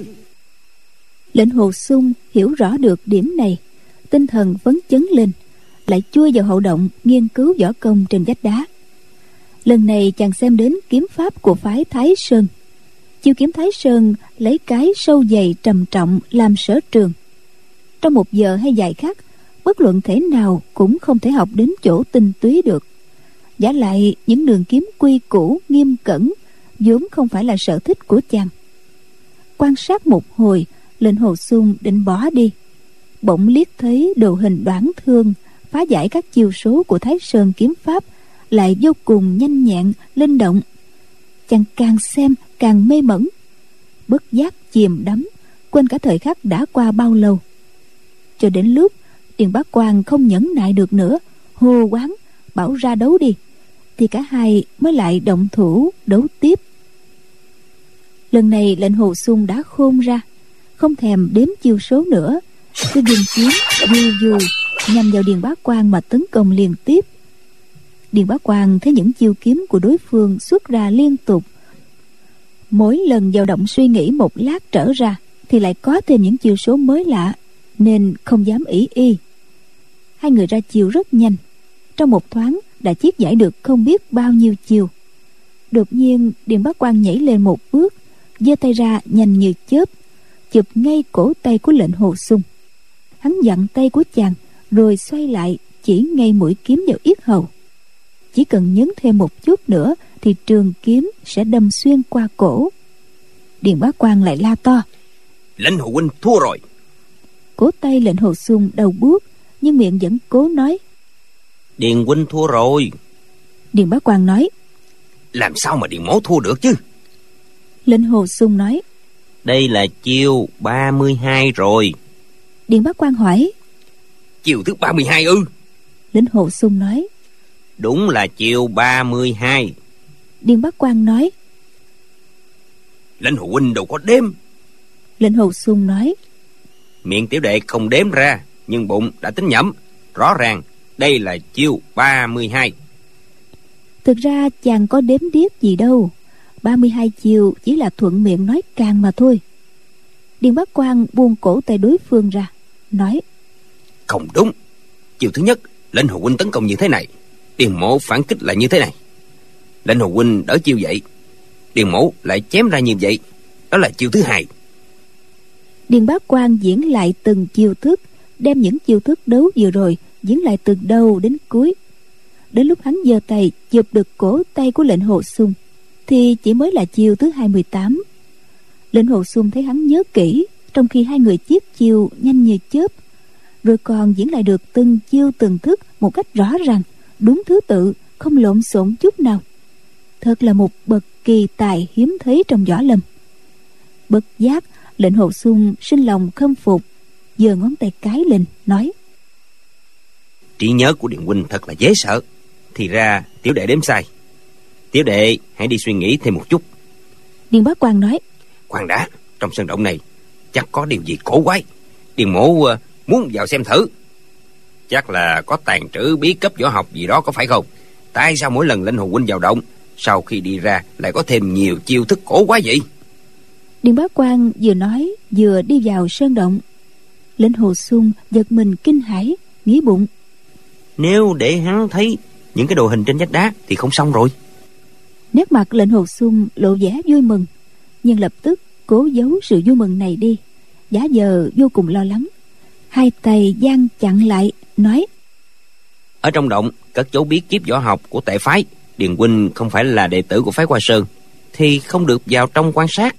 Lệnh Hồ Sung hiểu rõ được điểm này, tinh thần phấn chấn lên, lại chui vào hậu động nghiên cứu võ công trên vách đá. Lần này chàng xem đến kiếm pháp của phái Thái Sơn. Chiêu kiếm Thái Sơn lấy cái sâu dày trầm trọng làm sở trường. Trong một giờ hay vài khắc, bất luận thể nào cũng không thể học đến chỗ tinh túy được. Giả lại những đường kiếm quy củ nghiêm cẩn vốn không phải là sở thích của chàng. Quan sát một hồi Lệnh Hồ Xung định bỏ đi, bỗng liếc thấy đồ hình đoản thương phá giải các chiêu số của Thái Sơn kiếm pháp lại vô cùng nhanh nhẹn linh động. Chàng càng xem càng mê mẩn, bất giác chìm đắm, quên cả thời khắc đã qua bao lâu. Cho đến lúc Điền Bá Quang không nhẫn nại được nữa, hô quán bảo ra đấu đi, thì cả hai mới lại động thủ đấu tiếp. Lần này Lệnh Hồ Xung đã khôn ra, không thèm đếm chiêu số nữa, cứ dùng kiếm du du nhằm vào Điền Bá Quang mà tấn công liên tiếp. Điền Bá Quang thấy những chiêu kiếm của đối phương xuất ra liên tục, mỗi lần dao động suy nghĩ một lát trở ra thì lại có thêm những chiêu số mới lạ, nên không dám ỷ y. Hai người ra chiêu rất nhanh, trong một thoáng đã chiết giải được không biết bao nhiêu chiêu. Đột nhiên Điền Bá Quang nhảy lên một bước, giơ tay ra nhanh như chớp, chụp ngay cổ tay của Lệnh Hồ Xung. Hắn dặn tay của chàng rồi xoay lại chỉ ngay mũi kiếm vào yết hầu. Chỉ cần nhấn thêm một chút nữa thì trường kiếm sẽ đâm xuyên qua cổ. Điền Bá Quang lại la to: Lệnh Hồ huynh thua rồi. Cổ tay Lệnh Hồ Xung đau buốt, nhưng miệng vẫn cố nói: Điền huynh thua rồi. Điền Bá Quang nói: Làm sao mà Điền mỗ thua được chứ? Lệnh Hồ Xung nói: Đây là chiêu ba mươi hai rồi. Điền Bá Quang hỏi: Chiêu thứ ba mươi hai ư? Lệnh Hồ Xung nói: Đúng là chiêu ba mươi hai. Điền Bá Quang nói: Lệnh Hồ huynh đâu có đếm. Lệnh Hồ Xung nói: Miệng tiểu đệ không đếm ra, nhưng bụng đã tính nhẩm. Rõ ràng đây là chiêu ba mươi hai. Thực ra chàng có đếm điếc gì đâu, ba mươi hai chiêu chỉ là thuận miệng nói càng mà thôi. Điền Bá Quang buông cổ tay đối phương ra, nói: Không đúng. Chiêu thứ nhất, Lệnh Hồ huynh tấn công như thế này, Điền mỗ phản kích lại như thế này. Lệnh Hồ huynh đỡ chiêu vậy, Điền mỗ lại chém ra như vậy. Đó là chiêu thứ hai. Điền Bá Quang diễn lại từng chiêu thức, đem những chiêu thức đấu vừa rồi diễn lại từ đầu đến cuối. Đến lúc hắn giơ tay chụp được cổ tay của Lệnh Hồ Xung thì chỉ mới là chiêu thứ hai mươi tám. Lệnh Hồ Xung thấy hắn nhớ kỹ, trong khi hai người chiết chiêu nhanh như chớp, rồi còn diễn lại được từng chiêu từng thức một cách rõ ràng, đúng thứ tự, không lộn xộn chút nào. Thật là một bậc kỳ tài hiếm thấy trong võ lâm. Bất giác Lệnh Hồ Xung sinh lòng khâm phục, giơ ngón tay cái lên nói: Trí nhớ của Điền huynh thật là dễ sợ. Thì ra tiểu đệ đếm sai. Tiểu đệ hãy đi suy nghĩ thêm một chút. Điền Bá Quang nói: Khoan đã, trong sân động này chắc có điều gì cổ quái. Điền mỗ uh, muốn vào xem thử. Chắc là có tàng trữ bí cấp võ học gì đó, có phải không? Tại sao mỗi lần Lệnh Hồ huynh vào động, sau khi đi ra lại có thêm nhiều chiêu thức cổ quái vậy? Điền Bá Quang vừa nói vừa đi vào sơn động. Lệnh Hồ Xung giật mình kinh hãi, nghĩ bụng: Nếu để hắn thấy những cái đồ hình trên vách đá thì không xong rồi. Nét mặt Lệnh Hồ Xung lộ vẻ vui mừng, nhưng lập tức cố giấu sự vui mừng này đi, giả vờ vô cùng lo lắng, hai tay giang chặn lại, nói: Ở trong động cất giấu bí kíp võ học của Tệ phái. Điền huynh không phải là đệ tử của phái Hoa Sơn thì không được vào trong quan sát.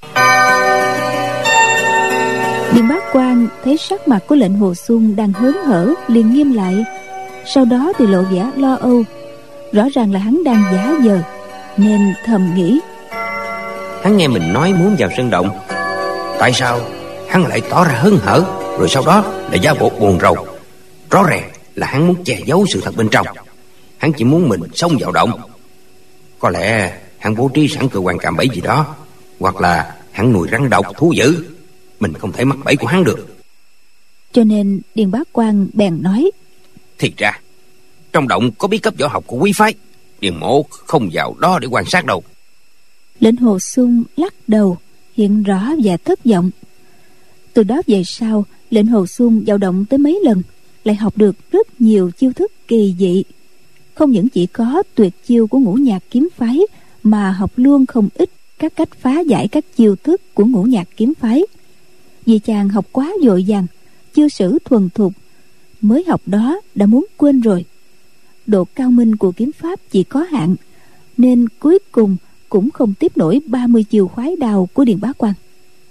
Điền Bá Quang thấy sắc mặt của Lệnh Hồ Xung đang hớn hở, liền nghiêm lại, sau đó thì lộ vẻ lo âu. Rõ ràng là hắn đang giả vờ, nên thầm nghĩ: Hắn nghe mình nói muốn vào sân động, tại sao hắn lại tỏ ra hớn hở, rồi sau đó lại giả bộ buồn rầu? Rõ ràng là hắn muốn che giấu sự thật bên trong. Hắn chỉ muốn mình xông vào động. Có lẽ hắn bố trí sẵn cơ quan cạm bẫy gì đó, hoặc là hắn nuôi rắn độc thú dữ, mình không thể mắc bẫy của hắn được. Cho nên Điền Bá Quang bèn nói: Thì ra trong động có bí cấp võ học của quý phái, Điền mỗ không vào đó để quan sát đâu. Lệnh Hồ Xung lắc đầu, hiện rõ và thất vọng. Từ đó về sau, Lệnh Hồ Xung vào động tới mấy lần, lại học được rất nhiều chiêu thức kỳ dị. Không những chỉ có tuyệt chiêu của Ngũ Nhạc kiếm phái, mà học luôn không ít các cách phá giải các chiêu thức của Ngũ Nhạc kiếm phái. Vì chàng học quá vội vàng, chưa sử thuần thục, mới học đó đã muốn quên rồi. Độ cao minh của kiếm pháp chỉ có hạn, nên cuối cùng cũng không tiếp nổi ba mươi chiều khoái đào của Điền Bá Quang.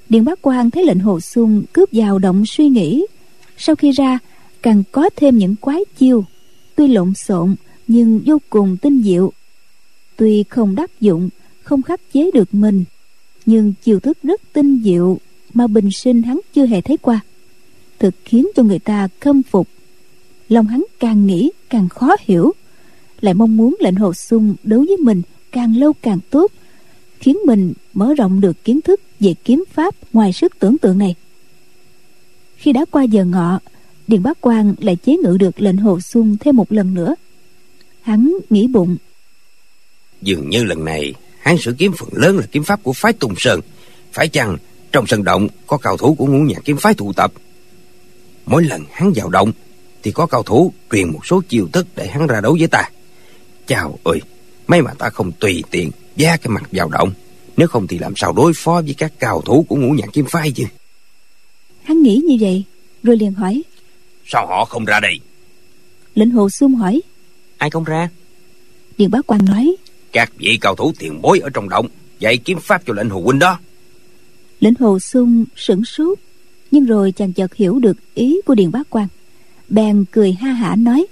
Điền Bá Quang thấy lệnh Hồ Xung cướp vào động suy nghĩ, sau khi ra càng có thêm những quái chiêu, tuy lộn xộn nhưng vô cùng tinh diệu. Tuy không đắc dụng, không khắc chế được mình, nhưng chiêu thức rất tinh diệu mà bình sinh hắn chưa hề thấy qua, thực khiến cho người ta khâm phục. Lòng hắn càng nghĩ càng khó hiểu, lại mong muốn lệnh Hồ Xung đấu với mình càng lâu càng tốt, khiến mình mở rộng được kiến thức về kiếm pháp ngoài sức tưởng tượng này. Khi đã qua giờ ngọ, Điền Bá Quang lại chế ngự được lệnh Hồ Xung thêm một lần nữa. Hắn nghĩ bụng, dường như lần này hắn sử kiếm phần lớn là kiếm pháp của phái Tùng Sơn. Phải chăng trong sân động có cao thủ của Ngũ Nhạc kiếm phái tụ tập? Mỗi lần hắn vào động thì có cao thủ truyền một số chiêu thức để hắn ra đấu với ta. Chào ơi, may mà ta không tùy tiện da cái mặt vào động, nếu không thì làm sao đối phó với các cao thủ của Ngũ Nhạc kiếm phái chứ. Hắn nghĩ như vậy rồi liền hỏi, sao họ không ra đây? lệnh Hồ Xung hỏi, ai không ra? Điền Bá Quang nói, các vị cao thủ tiền bối ở trong động dạy kiếm pháp cho lệnh Hồ huynh đó. lệnh Hồ Xung sửng sốt, nhưng rồi chàng chợt hiểu được ý của Điền Bá Quang, bèn cười ha hả nói,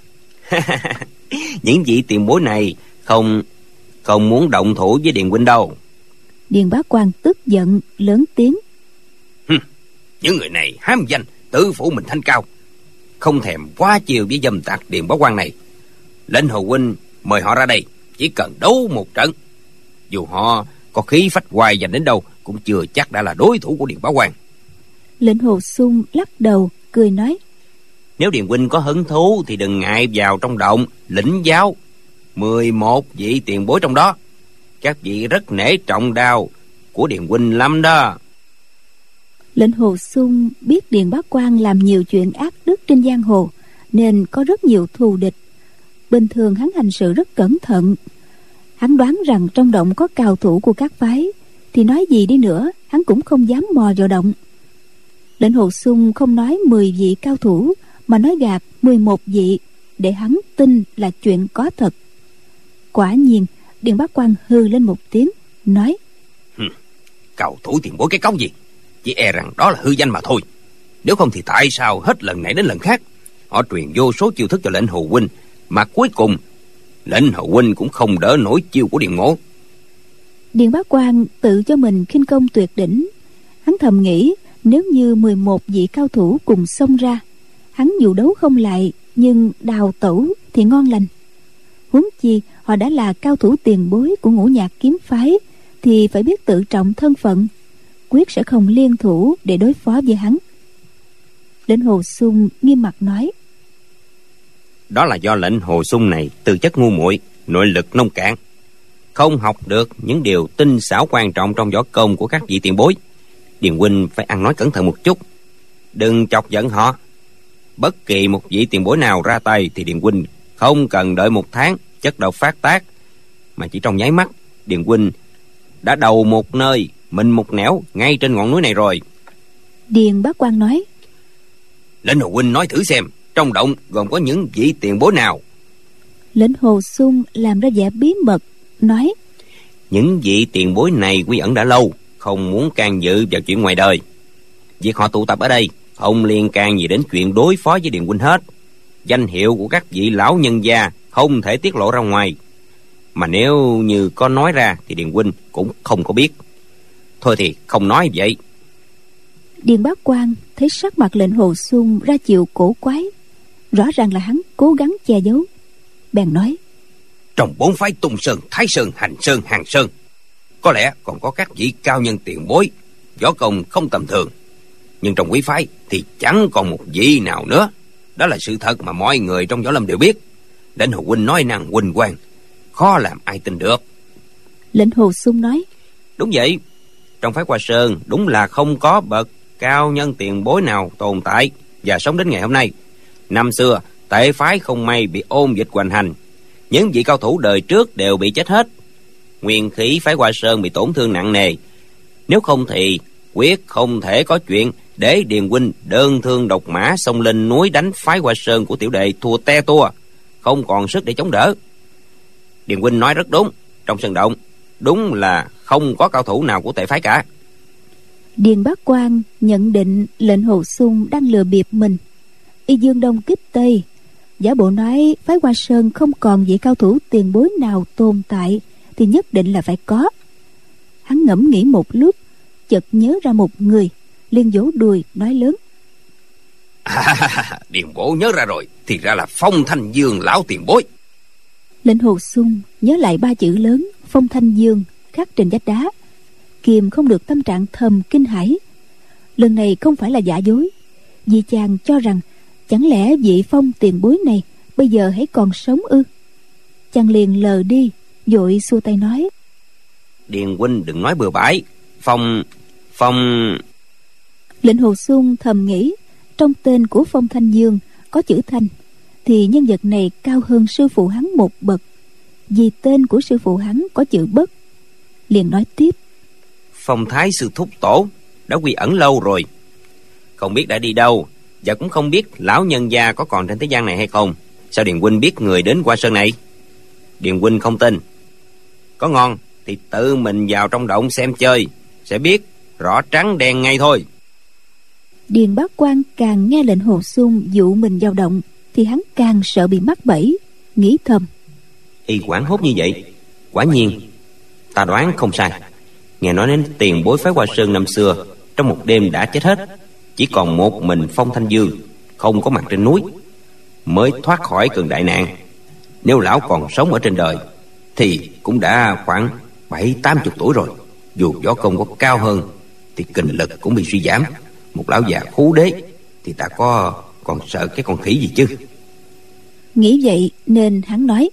những vị tiền bối này không không muốn động thủ với Điền huynh đâu. Điền Bá Quang tức giận lớn tiếng, Hừm, những người này hám danh tự phủ mình thanh cao, không thèm quá chiều với dâm tặc Điền Bá Quang này. Lệnh Hồ huynh mời họ ra đây, chỉ cần đấu một trận, dù họ có khí phách hoài dành đến đâu cũng chưa chắc đã là đối thủ của Điền Bá Quang. lệnh Hồ Xung lắc đầu cười nói, nếu Điền huynh có hứng thú thì đừng ngại vào trong động lĩnh giáo mười một vị tiền bối trong đó. Các vị rất nể trọng đao của Điền huynh lắm đó. lệnh Hồ Xung biết Điền Bá Quang làm nhiều chuyện ác đức trên giang hồ, nên có rất nhiều thù địch. Bình thường hắn hành sự rất cẩn thận. Hắn đoán rằng trong động có cao thủ của các phái, thì nói gì đi nữa hắn cũng không dám mò vào động. Lệnh Hồ Xung không nói mười vị cao thủ, mà nói gạt mười một vị, để hắn tin là chuyện có thật. Quả nhiên Điền Bá Quang hừ lên một tiếng, nói, Hừm, cao thủ tiền bối cái cống gì, chỉ e rằng đó là hư danh mà thôi. Nếu không thì tại sao hết lần này đến lần khác họ truyền vô số chiêu thức cho lệnh Hồ huynh, mà cuối cùng lệnh Hồ huynh cũng không đỡ nổi chiêu của Điền Mỗ. Điền Bá Quang tự cho mình khinh công tuyệt đỉnh. Hắn thầm nghĩ, nếu như mười một vị cao thủ cùng xông ra, hắn dù đấu không lại, nhưng đào tẩu thì ngon lành. Huống chi họ đã là cao thủ tiền bối của Ngũ Nhạc kiếm phái, thì phải biết tự trọng thân phận, quyết sẽ không liên thủ để đối phó với hắn. Lệnh Hồ Xung nghiêm mặt nói, đó là do lệnh Hồ Xung này tư chất ngu muội, nội lực nông cạn, không học được những điều tinh xảo quan trọng trong võ công của các vị tiền bối. Điền huynh phải ăn nói cẩn thận một chút, đừng chọc giận họ. Bất kỳ một vị tiền bối nào ra tay thì Điền huynh không cần đợi một tháng chất độc phát tác, mà chỉ trong nháy mắt Điền huynh đã đầu một nơi mình một nẻo ngay trên ngọn núi này rồi. Điền Bá Quang nói, lệnh Hồ huynh nói thử xem, trong động gồm có những vị tiền bối nào? lệnh Hồ Xung làm ra vẻ bí mật, nói, những vị tiền bối này quy ẩn đã lâu, không muốn can dự vào chuyện ngoài đời. Việc họ tụ tập ở đây không liên can gì đến chuyện đối phó với Điền huynh hết. Danh hiệu của các vị lão nhân gia không thể tiết lộ ra ngoài, mà nếu như có nói ra thì Điền huynh cũng không có biết. Thôi thì không nói vậy. Điền Bá Quang thấy sắc mặt lệnh Hồ Xung ra chiều cổ quái, rõ ràng là hắn cố gắng che giấu, bèn nói, trong bốn phái Tung Sơn, Thái Sơn, Hành Sơn, Hàng Sơn, có lẽ còn có các vị cao nhân tiền bối võ công không tầm thường, nhưng trong quý phái thì chẳng còn một vị nào nữa. Đó là sự thật mà mọi người trong võ lâm đều biết. Lệnh Hồ huynh nói năng huỳnh quang, khó làm ai tin được. lệnh Hồ Xung nói, đúng vậy, trong phái Hoa Sơn đúng là không có bậc cao nhân tiền bối nào tồn tại và sống đến ngày hôm nay. Năm xưa tệ phái không may bị ôn dịch hoành hành, những vị cao thủ đời trước đều bị chết hết. Nguyên khí phái Hoa Sơn bị tổn thương nặng nề. Nếu không thì quyết không thể có chuyện để Điền huynh đơn thương độc mã xông lên núi đánh phái Hoa Sơn của tiểu đệ thua te tua, không còn sức để chống đỡ. Điền huynh nói rất đúng, trong sân động đúng là không có cao thủ nào của tệ phái cả. Điền Bá Quang nhận định lệnh Hồ Xung đang lừa bịp mình, y dương đông kích tây, giả bộ nói phái Hoa Sơn không còn vị cao thủ tiền bối nào tồn tại thì nhất định là phải có. Hắn ngẫm nghĩ một lúc, chợt nhớ ra một người, liền vỗ đùi nói lớn: À, Điền bố nhớ ra rồi, thì ra là Phong Thanh Dương lão tiền bối. Lệnh Hồ Xung nhớ lại ba chữ lớn Phong Thanh Dương khắc trên vách đá, kiềm không được tâm trạng thầm kinh hãi. Lần này không phải là giả dối, vì chàng cho rằng chẳng lẽ vị Phong tiền bối này bây giờ hãy còn sống ư? Chàng liền lờ đi, vội xua tay nói: Điền huynh đừng nói bừa bãi. Phong Phong Lệnh Hồ Xung thầm nghĩ, trong tên của Phong Thanh Dương có chữ Thanh, thì nhân vật này cao hơn sư phụ hắn một bậc, vì tên của sư phụ hắn có chữ Bất. Liền nói tiếp: Phong Thái sư thúc tổ đã quy ẩn lâu rồi, không biết đã đi đâu, và cũng không biết lão nhân gia có còn trên thế gian này hay không. Sao Điền huynh biết người đến Hoa Sơn này? Điền huynh không tin, có ngon thì tự mình vào trong động xem chơi, sẽ biết rõ trắng đen ngay thôi. Điền Bá Quang càng nghe lệnh Hồ Xung dụ mình vào động thì hắn càng sợ bị mắc bẫy, nghĩ thầm: Y hoảng hốt như vậy, quả nhiên ta đoán không sai. Nghe nói đến tiền bối phái Hoa Sơn năm xưa trong một đêm đã chết hết, chỉ còn một mình Phong Thanh Dương không có mặt trên núi mới thoát khỏi cơn đại nạn. Nếu lão còn sống ở trên đời thì cũng đã khoảng bảy tám chục tuổi rồi. Dù võ công có cao hơn thì kình lực cũng bị suy giảm. Một lão già khú đế thì ta có còn sợ cái con khỉ gì chứ. Nghĩ vậy nên hắn nói: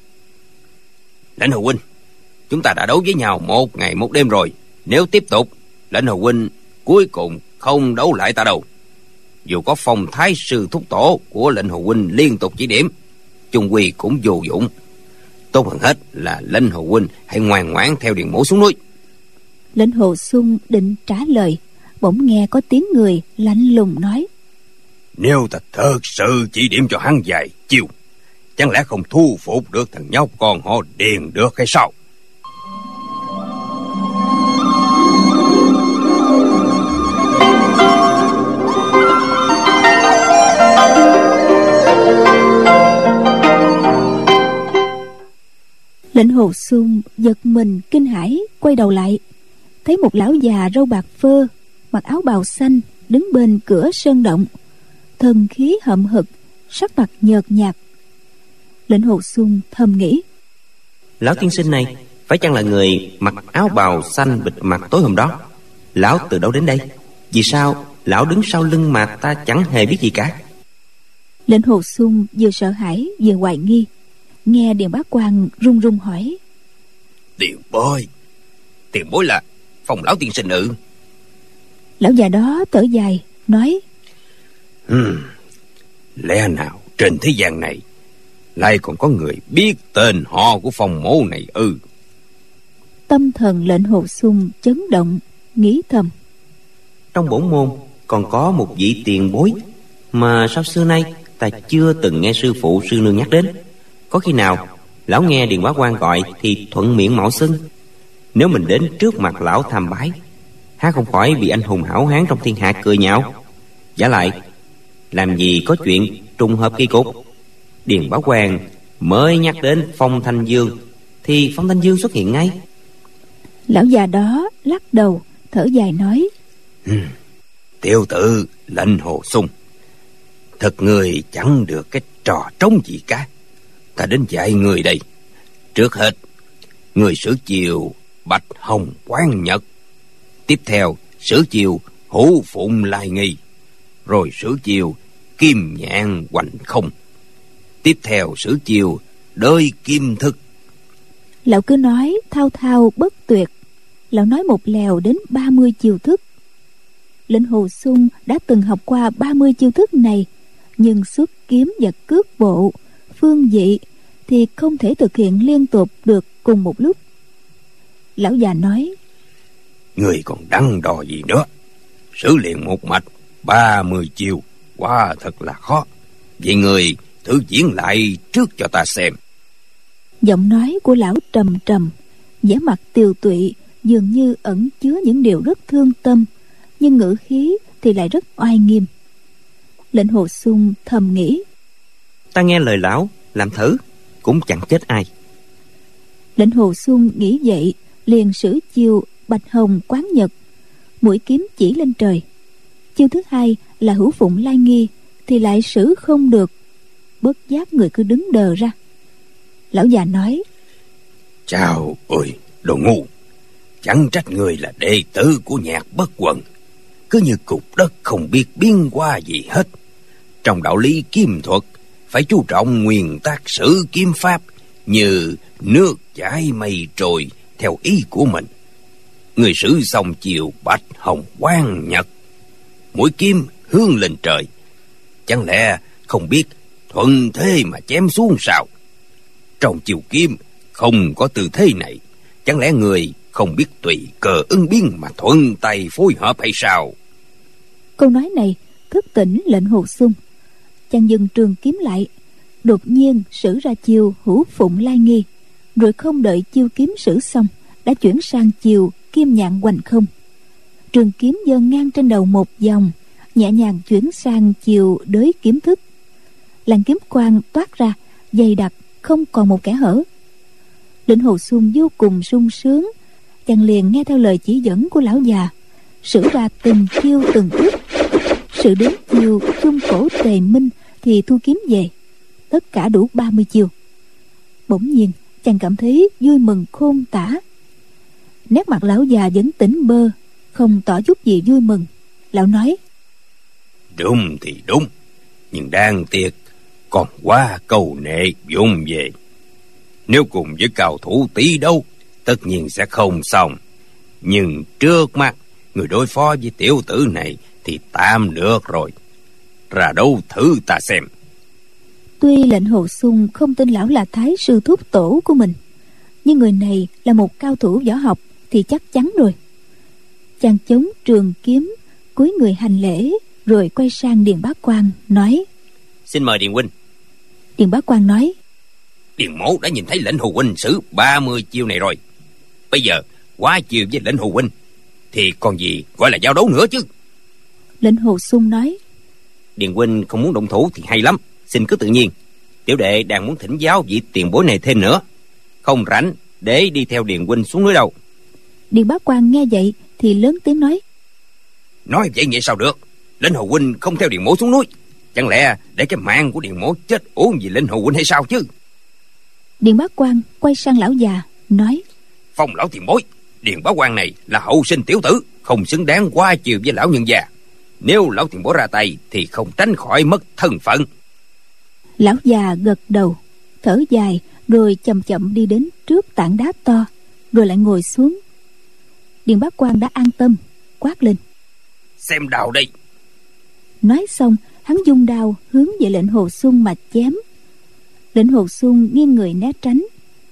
Lãnh Hồ huynh, chúng ta đã đấu với nhau một ngày một đêm rồi. Nếu tiếp tục, Lãnh Hồ huynh cuối cùng không đấu lại ta đâu. Dù có Phong Thái sư thúc tổ của Lãnh Hồ huynh liên tục chỉ điểm, chung quy cũng vô dụng. Tốt hơn hết là Lãnh Hồ huynh hãy ngoan ngoãn theo Điền mỗ xuống núi. Lệnh Hồ Xung định trả lời, bỗng nghe có tiếng người lạnh lùng nói: Nếu ta thật sự chỉ điểm cho hắn vài chiêu, chẳng lẽ không thu phục được thằng nhóc con họ Điền được hay sao? Lệnh Hồ Xung giật mình kinh hãi, quay đầu lại thấy một lão già râu bạc phơ, mặc áo bào xanh, đứng bên cửa sơn động, thần khí hậm hực, sắc mặt nhợt nhạt. Lệnh Hồ Xung thầm nghĩ: Lão tiên sinh này phải chăng là người mặc áo bào xanh bịt mặt tối hôm đó? Lão từ đâu đến đây? Vì sao lão đứng sau lưng mà ta chẳng hề biết gì cả? Lệnh Hồ Xung vừa sợ hãi vừa hoài nghi. Nghe Điền Bá Quang run run hỏi: Tiền bối, tiền bối là Phong lão tiên sinh ư? Lão già đó thở dài nói: hmm, Lẽ nào trên thế gian này lại còn có người biết tên họ của Phong mỗ này ư? Tâm thần Lệnh Hồ Xung chấn động, nghĩ thầm: Trong bổn môn còn có một vị tiền bối mà sao xưa nay ta chưa từng nghe sư phụ sư nương nhắc đến. Có khi nào lão nghe Điền Bá Quang gọi thì thuận miệng mạo xưng. Nếu mình đến trước mặt lão tham bái, há không khỏi bị anh hùng hảo hán trong thiên hạ cười nhạo. Giả lại làm gì có chuyện trùng hợp kỳ cục, Điền Bá Quang mới nhắc đến Phong Thanh Dương thì Phong Thanh Dương xuất hiện ngay. Lão già đó lắc đầu thở dài nói: ừ, Tiểu tử Lệnh Hồ Xung, thật người chẳng được cái trò trống gì cả. Ta đến dạy người đây. Trước hết, người sử chiều Bạch Hồng Quán Nhật, tiếp theo sử chiều Hữu Phụng Lai Nghi, rồi sử chiều Kim Nhạn Hoành Không, tiếp theo sử chiều Đới Kim Thức. Lão cứ nói thao thao bất tuyệt. Lão nói một lèo đến ba mươi chiêu thức. Lệnh Hồ Xung đã từng học qua ba mươi chiêu thức này, nhưng xuất kiếm và cước bộ, phương dị thì không thể thực hiện liên tục được cùng một lúc. Lão già nói: Người còn đắn đo gì nữa? Sử liền một mạch ba mươi chiêu quá thật là khó. Vậy người thử diễn lại trước cho ta xem. Giọng nói của lão trầm trầm, vẻ mặt tiều tụy, dường như ẩn chứa những điều rất thương tâm, nhưng ngữ khí thì lại rất oai nghiêm. Lệnh Hồ Xung thầm nghĩ, ta nghe lời lão, làm thử, cũng chẳng chết ai. Lệnh Hồ Xung nghĩ vậy, liền sử chiêu Bạch Hồng Quán Nhật, mũi kiếm chỉ lên trời. Chiêu thứ hai là Hữu Phụng Lai Nghi thì lại sử không được, bất giác người cứ đứng đờ ra. Lão già nói, chào ơi, đồ ngu, chẳng trách người là đệ tử của Nhạc Bất Quần, cứ như cục đất không biết biến hóa gì hết. Trong đạo lý kiếm thuật phải chú trọng nguyên tắc sử kiếm pháp, như nước chảy mây trôi theo ý của mình. Người sử xong chiều Bạch Hồng Quang Nhật, mũi kiếm hướng lên trời, chẳng lẽ không biết thuận thế mà chém xuống sao? Trong chiều kiếm không có tư thế này, chẳng lẽ người không biết tùy cờ ứng biến mà thuận tay phối hợp hay sao? Câu nói này thức tỉnh Lệnh Hồ Xung. Chàng dừng trường kiếm lại, đột nhiên sử ra chiêu Hữu Phụng Lai Nghi, rồi không đợi chiêu kiếm sử xong đã chuyển sang chiêu Kim Nhạn Hoành Không. Trường kiếm giơ ngang trên đầu một vòng, nhẹ nhàng chuyển sang chiều Đới Kiếm Thức. Làn kiếm quang toát ra dày đặc, không còn một kẽ hở. Lệnh Hồ Xung vô cùng sung sướng, chàng liền nghe theo lời chỉ dẫn của lão già, sử ra từng chiêu từng thức. Sự đến chiêu Trung Cổ Tề Minh thì thu kiếm về, tất cả đủ ba mươi chiêu. Bỗng nhiên chàng cảm thấy vui mừng khôn tả. Nét mặt lão già vẫn tỉnh bơ, không tỏ chút gì vui mừng. Lão nói, đúng thì đúng, nhưng đáng tiếc còn quá cầu nệ vụng về. Nếu cùng với cao thủ tỷ đấu, tất nhiên sẽ không xong. Nhưng trước mắt người đối phó với tiểu tử này thì tạm được rồi. Ra đấu thử ta xem. Tuy Lệnh Hồ Xung không tin lão là Thái sư thúc tổ của mình, nhưng người này là một cao thủ võ học thì chắc chắn rồi. Chàng chống trường kiếm, cúi người hành lễ, rồi quay sang Điền Bá Quang nói, xin mời Điền huynh. Điền Bá Quang nói, Điền mỗ đã nhìn thấy Lệnh Hồ huynh sử ba mươi chiêu này rồi. Bây giờ quá chiêu với Lệnh Hồ huynh thì còn gì gọi là giao đấu nữa chứ. Lệnh Hồ Xung nói, Điền huynh không muốn động thủ thì hay lắm, xin cứ tự nhiên. Tiểu đệ đang muốn thỉnh giáo vị tiền bối này thêm nữa, không rảnh để đi theo Điền huynh xuống núi đâu. Điền Bá Quang nghe vậy thì lớn tiếng nói, nói vậy vậy sao được? Lệnh Hồ huynh không theo Điền mỗ xuống núi, chẳng lẽ để cái mạng của Điền mỗ chết uổng vì Lệnh Hồ huynh hay sao chứ? Điền Bá Quang quay sang lão già nói, Phong lão tiền bối, Điền Bá Quang này là hậu sinh tiểu tử, không xứng đáng qua chiều với lão nhân già. Nếu lão tiền bối ra tay thì không tránh khỏi mất thân phận. Lão già gật đầu, thở dài, rồi chậm chậm đi đến trước tảng đá to, rồi lại ngồi xuống. Điền Bá Quang đã an tâm, quát lên, xem đào đây. Nói xong hắn vung đao hướng về Lệnh Hồ Xung mà chém. Lệnh Hồ Xung nghiêng người né tránh,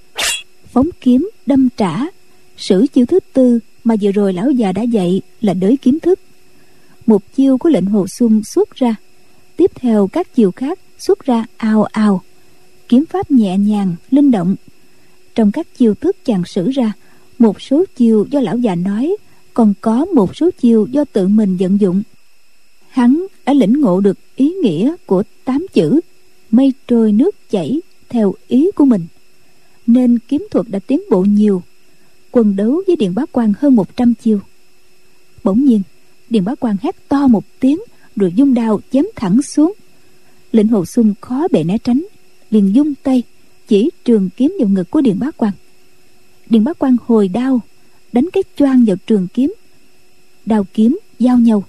phóng kiếm đâm trả, sử chiêu thứ tư mà vừa rồi lão già đã dạy là Đới Kiếm Thức. Một chiêu của Lệnh Hồ Xung xuất ra, tiếp theo các chiêu khác xuất ra ào ào, kiếm pháp nhẹ nhàng linh động. Trong các chiêu thức chàng sử ra, một số chiêu do lão già nói, còn có một số chiêu do tự mình vận dụng. Hắn đã lĩnh ngộ được ý nghĩa của tám chữ mây trôi nước chảy theo ý của mình, nên kiếm thuật đã tiến bộ nhiều. Quần đấu với Điền Bá Quang hơn một trăm chiêu. Bỗng nhiên Điền Bá Quang hét to một tiếng, rồi vung đao chém thẳng xuống. Lệnh Hồ Xung khó bề né tránh, liền vung tay chỉ trường kiếm vào ngực của Điền Bá Quang. Điền Bá Quang hồi đao đánh cái choang vào trường kiếm, đao kiếm giao nhau.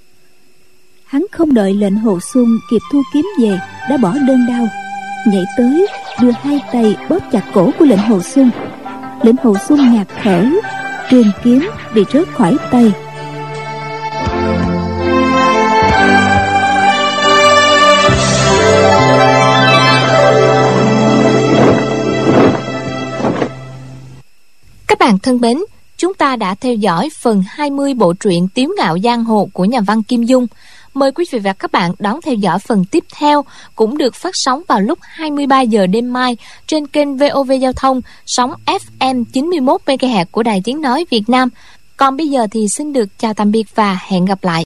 Hắn không đợi Lệnh Hồ Xung kịp thu kiếm về, đã bỏ đơn đao, nhảy tới đưa hai tay bóp chặt cổ của Lệnh Hồ Xung. Lệnh Hồ Xung ngạt thở, trường kiếm bị rớt khỏi tay. Các bạn thân mến, chúng ta đã theo dõi phần hai mươi bộ truyện Tiếu Ngạo Giang Hồ của nhà văn Kim Dung. Mời quý vị và các bạn đón theo dõi phần tiếp theo, cũng được phát sóng vào lúc hai mươi ba giờ đêm mai trên kênh vê o vê Giao thông, sóng ép em chín mươi mốt mê ga héc của Đài Tiếng Nói Việt Nam. Còn bây giờ thì xin được chào tạm biệt và hẹn gặp lại.